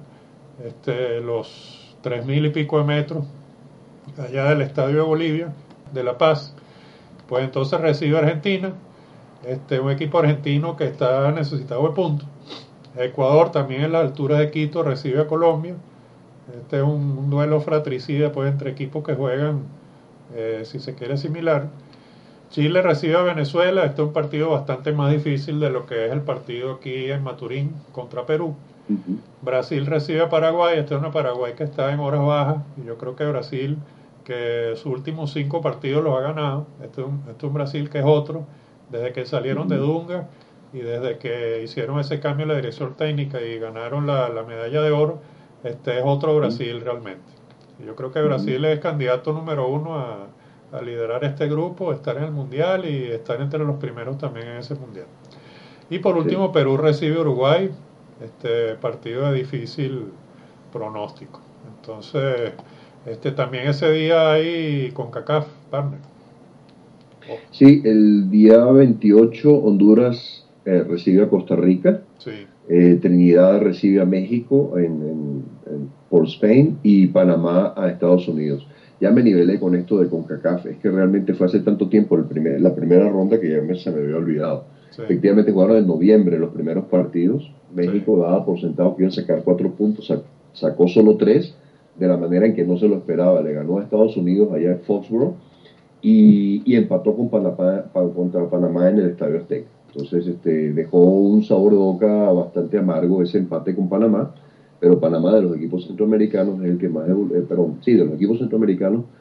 los 3.000 y pico de metros allá del Estadio de Bolivia, de La Paz, pues entonces recibe a Argentina, un equipo argentino que está necesitado de puntos. Ecuador también en la altura de Quito recibe a Colombia. Este es un duelo fratricida pues, entre equipos que juegan, si se quiere, similar. Chile recibe a Venezuela, este es un partido bastante más difícil de lo que es el partido aquí en Maturín contra Perú. ujú, Brasil recibe a Paraguay, este es una Paraguay que está en horas bajas, y yo creo que Brasil, que sus últimos 5 partidos los ha ganado, este es un Brasil que es otro, desde que salieron de ujú, Dunga y desde que hicieron ese cambio en la dirección técnica y ganaron la medalla de oro, este es otro ujú, Brasil realmente. Y yo creo que ujú, Brasil es candidato número uno a liderar este grupo, estar en el mundial y estar entre los primeros también en ese mundial. Y por sí. último, Perú recibe a Uruguay, este partido de difícil pronóstico. Entonces, también ese día hay con CACAF, partner. Oh, Sí, el día 28 Honduras recibe a Costa Rica. sí, Trinidad recibe a México en Port Spain y Panamá a Estados Unidos. Ya me nivelé con esto de CONCACAF, es que realmente fue hace tanto tiempo la primera ronda que se me había olvidado. sí, Efectivamente jugaron en noviembre los primeros partidos. sí. México daba por sentado que iba a sacar 4 puntos, sacó solo 3, de la manera en que no se lo esperaba. Le ganó a Estados Unidos allá en Foxborough y empató contra Panamá en el Estadio Azteca. Entonces dejó un sabor de boca bastante amargo ese empate con Panamá, pero Panamá de los equipos centroamericanos es el que más, perdón, sí, de los equipos centroamericanos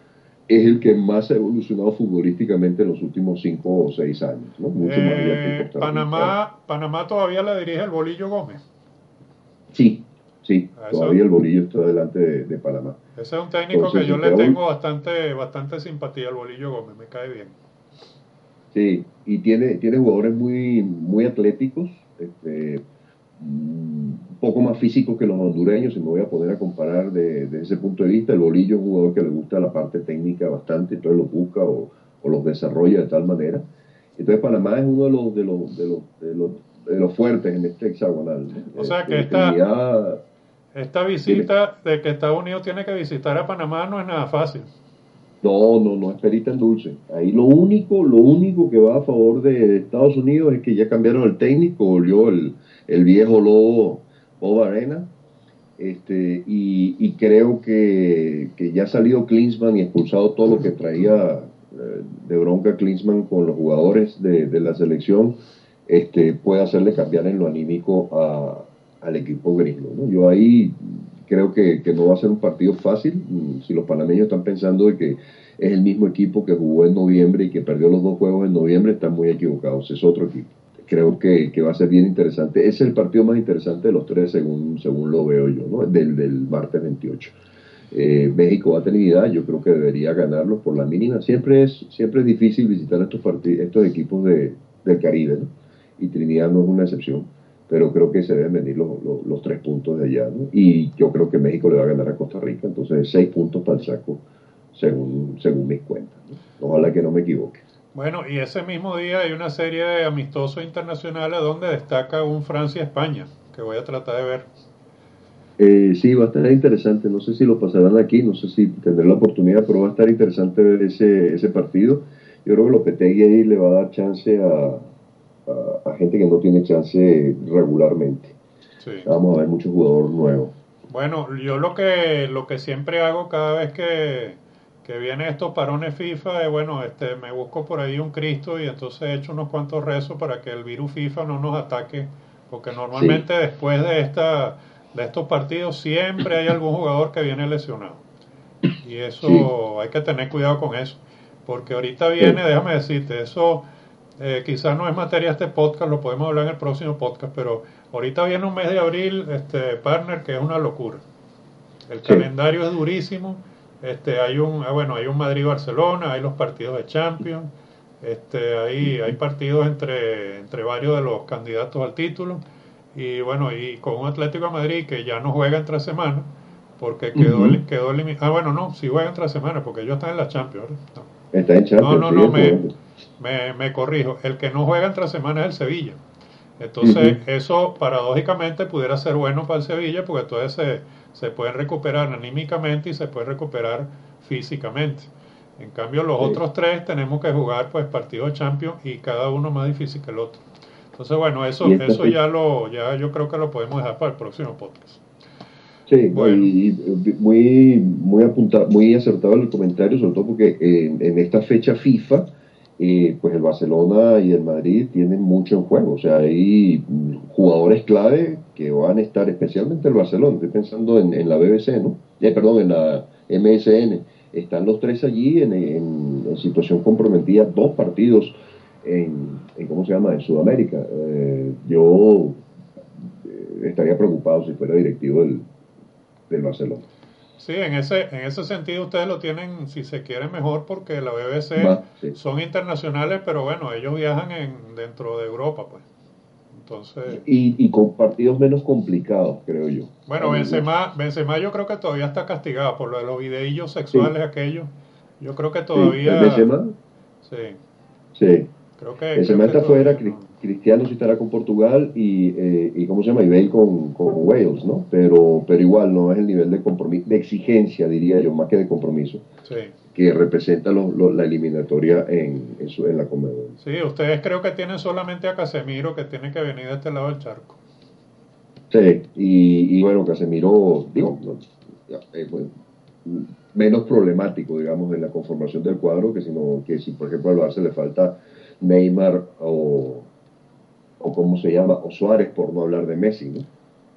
es el que más ha evolucionado futbolísticamente en los últimos 5 o 6 años, ¿no? Mucho más allá que Costa Rica. Panamá todavía la dirige el Bolillo Gómez. Sí, sí, Eso, todavía el Bolillo está delante de Panamá. ese es un técnico que Entonces, yo le tengo bastante simpatía al Bolillo Gómez, me cae bien. sí, y tiene jugadores muy atléticos, un poco más físicos que los hondureños, y me voy a poner a comparar desde ese punto de vista. El Bolillo es un jugador que le gusta la parte técnica bastante, entonces los busca o los desarrolla de tal manera. Entonces Panamá es uno de los fuertes en este hexagonal, ¿no? O sea que Trinidad, esta dime. visita de que Estados Unidos tiene que visitar a Panamá no es nada fácil. No es perita en dulce. Ahí lo único que va a favor de Estados Unidos es que ya cambiaron el técnico, volvió el viejo lobo Bob Arena, y creo que ya ha salido Klinsmann y expulsado todo lo que traía de bronca Klinsmann con los jugadores de la selección, puede hacerle cambiar en lo anímico al equipo gringo, ¿no? Yo ahí creo que no va a ser un partido fácil. Si los panameños están pensando de que es el mismo equipo que jugó en noviembre y que perdió los 2 juegos en noviembre, están muy equivocados, es otro equipo. Creo que va a ser bien interesante. Es el partido más interesante de los tres, según lo veo yo, ¿no? Del martes 28. México va a Trinidad, yo creo que debería ganarlo por la mínima. Siempre es difícil visitar estos equipos del Caribe, ¿no? Y Trinidad no es una excepción, pero creo que se deben venir los 3 puntos de allá, ¿no? Y yo creo que México le va a ganar a Costa Rica, entonces 6 puntos para el saco, según mis cuentas, ¿no? Ojalá que no me equivoque. Bueno, y ese mismo día hay una serie de amistosos internacionales donde destaca un Francia-España, que voy a tratar de ver. Sí, va a estar interesante. No sé si lo pasarán aquí, no sé si tendré la oportunidad, pero va a estar interesante ver ese partido. Yo creo que Lopetegui ahí le va a dar chance a gente que no tiene chance regularmente. Sí. Vamos a ver muchos jugadores nuevos. Bueno, yo lo que siempre hago cada vez que vienen estos parones FIFA es, bueno, me busco por ahí un Cristo y entonces echo unos cuantos rezos para que el virus FIFA no nos ataque, porque Sí, normalmente después de estos partidos siempre hay algún jugador que viene lesionado. Y sí, eso hay que tener cuidado con eso, porque ahorita sí. viene, déjame decirte, eso quizás no es materia de este podcast, lo podemos hablar en el próximo podcast, pero ahorita viene un mes de abril, partner, que es una locura. El Sí. calendario es durísimo. Hay un Madrid-Barcelona, hay los partidos de Champions, hay Ujú. partidos entre varios de los candidatos al título. Y bueno, y con un Atlético de Madrid que ya no juega entre semanas, porque Ujú. quedó eliminado. Ah, bueno, no, sí juega entre semanas, porque ellos están en la Champions, ¿verdad? Está en No, Champions, no, sí, no, es me, correcto. me, me corrijo. El que no juega entre semanas es el Sevilla. Entonces, Ujú. eso paradójicamente pudiera ser bueno para el Sevilla porque entonces se pueden recuperar anímicamente y se pueden recuperar físicamente. En cambio, los Sí, otros tres tenemos que jugar pues partidos de Champions y cada uno más difícil que el otro. Entonces, bueno, y eso, esta eso fecha. ya yo creo que lo podemos dejar para el próximo podcast. Sí, no, Bueno, y muy acertado el comentario, sobre todo porque en esta fecha FIFA, pues el Barcelona y el Madrid tienen mucho en juego. O sea, hay jugadores clave que van a estar, especialmente el Barcelona. Estoy pensando en la BBC, ¿no? Perdón, en la MSN. Están los tres allí en situación comprometida, 2 partidos ¿cómo se llama? En Sudamérica. Yo estaría preocupado si fuera directivo del Barcelona. sí, en ese sentido ustedes lo tienen, si se quiere, mejor porque la BBC Va, sí. son internacionales, pero bueno, ellos viajan dentro de Europa, pues. Entonces, Y con partidos menos complicados, creo yo, a bueno, mi gusto. Benzema yo creo que todavía está castigado por lo de los videillos Sí, sexuales aquellos. Yo creo que sí. todavía, Benzema, sí, sí. creo Benzema que está fuera, todavía no. Cristiano sí estará con Portugal y ¿cómo se llama? Y Bale con Wales, ¿no? Pero igual no es el nivel de compromiso, de exigencia, diría yo, más que de compromiso, Sí, que representa la eliminatoria en la Conmebol. sí, ustedes creo que tienen solamente a Casemiro que tiene que venir de este lado del charco. Sí, y bueno, Casemiro, digo, no, bueno, menos problemático, digamos, en la conformación del cuadro que si, por ejemplo, al Barça le falta Neymar o ¿cómo se llama? O Suárez, por no hablar de Messi, ¿no?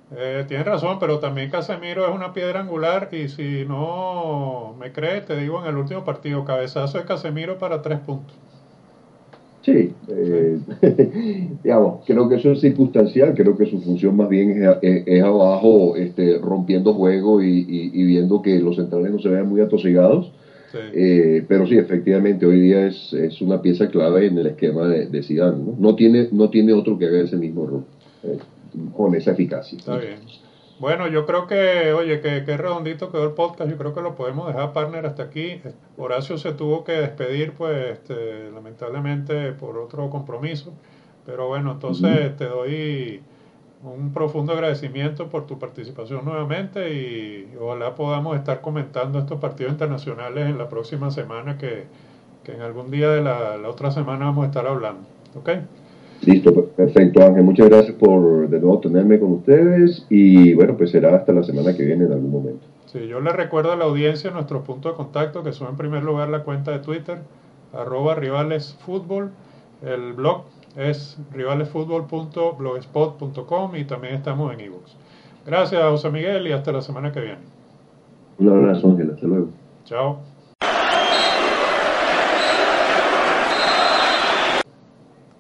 Tienes razón, pero también Casemiro es una piedra angular y si no me crees, te digo en el último partido, cabezazo de Casemiro para 3 puntos. Sí, Sí, digamos, creo que eso es circunstancial, creo que su función más bien es abajo, rompiendo juego y viendo que los centrales no se vean muy atosigados. sí, Pero sí, efectivamente, hoy día es una pieza clave en el esquema de Zidane, ¿no? No tiene otro que haga ese mismo rol, eh, con esa eficacia, está ¿no? bien. Bueno, yo creo que, oye, que redondito quedó el podcast, yo creo que lo podemos dejar, partner, hasta aquí. Horacio se tuvo que despedir, pues, lamentablemente por otro compromiso, pero bueno, Ujú. entonces te doy un profundo agradecimiento por tu participación nuevamente y ojalá podamos estar comentando estos partidos internacionales en la próxima semana que en algún día de la otra semana vamos a estar hablando. ¿Ok? Listo, perfecto, Ángel. Muchas gracias por de nuevo tenerme con ustedes y bueno, pues será hasta la semana que viene en algún momento. Sí, yo le recuerdo a la audiencia nuestros puntos de contacto, que son en primer lugar la cuenta de Twitter, @rivalesfutbol. El blog es rivalesfutbol.blogspot.com y también estamos en ebooks. Gracias, José Miguel, y hasta la semana que viene. Un abrazo, Ángel. Hasta luego. Chao.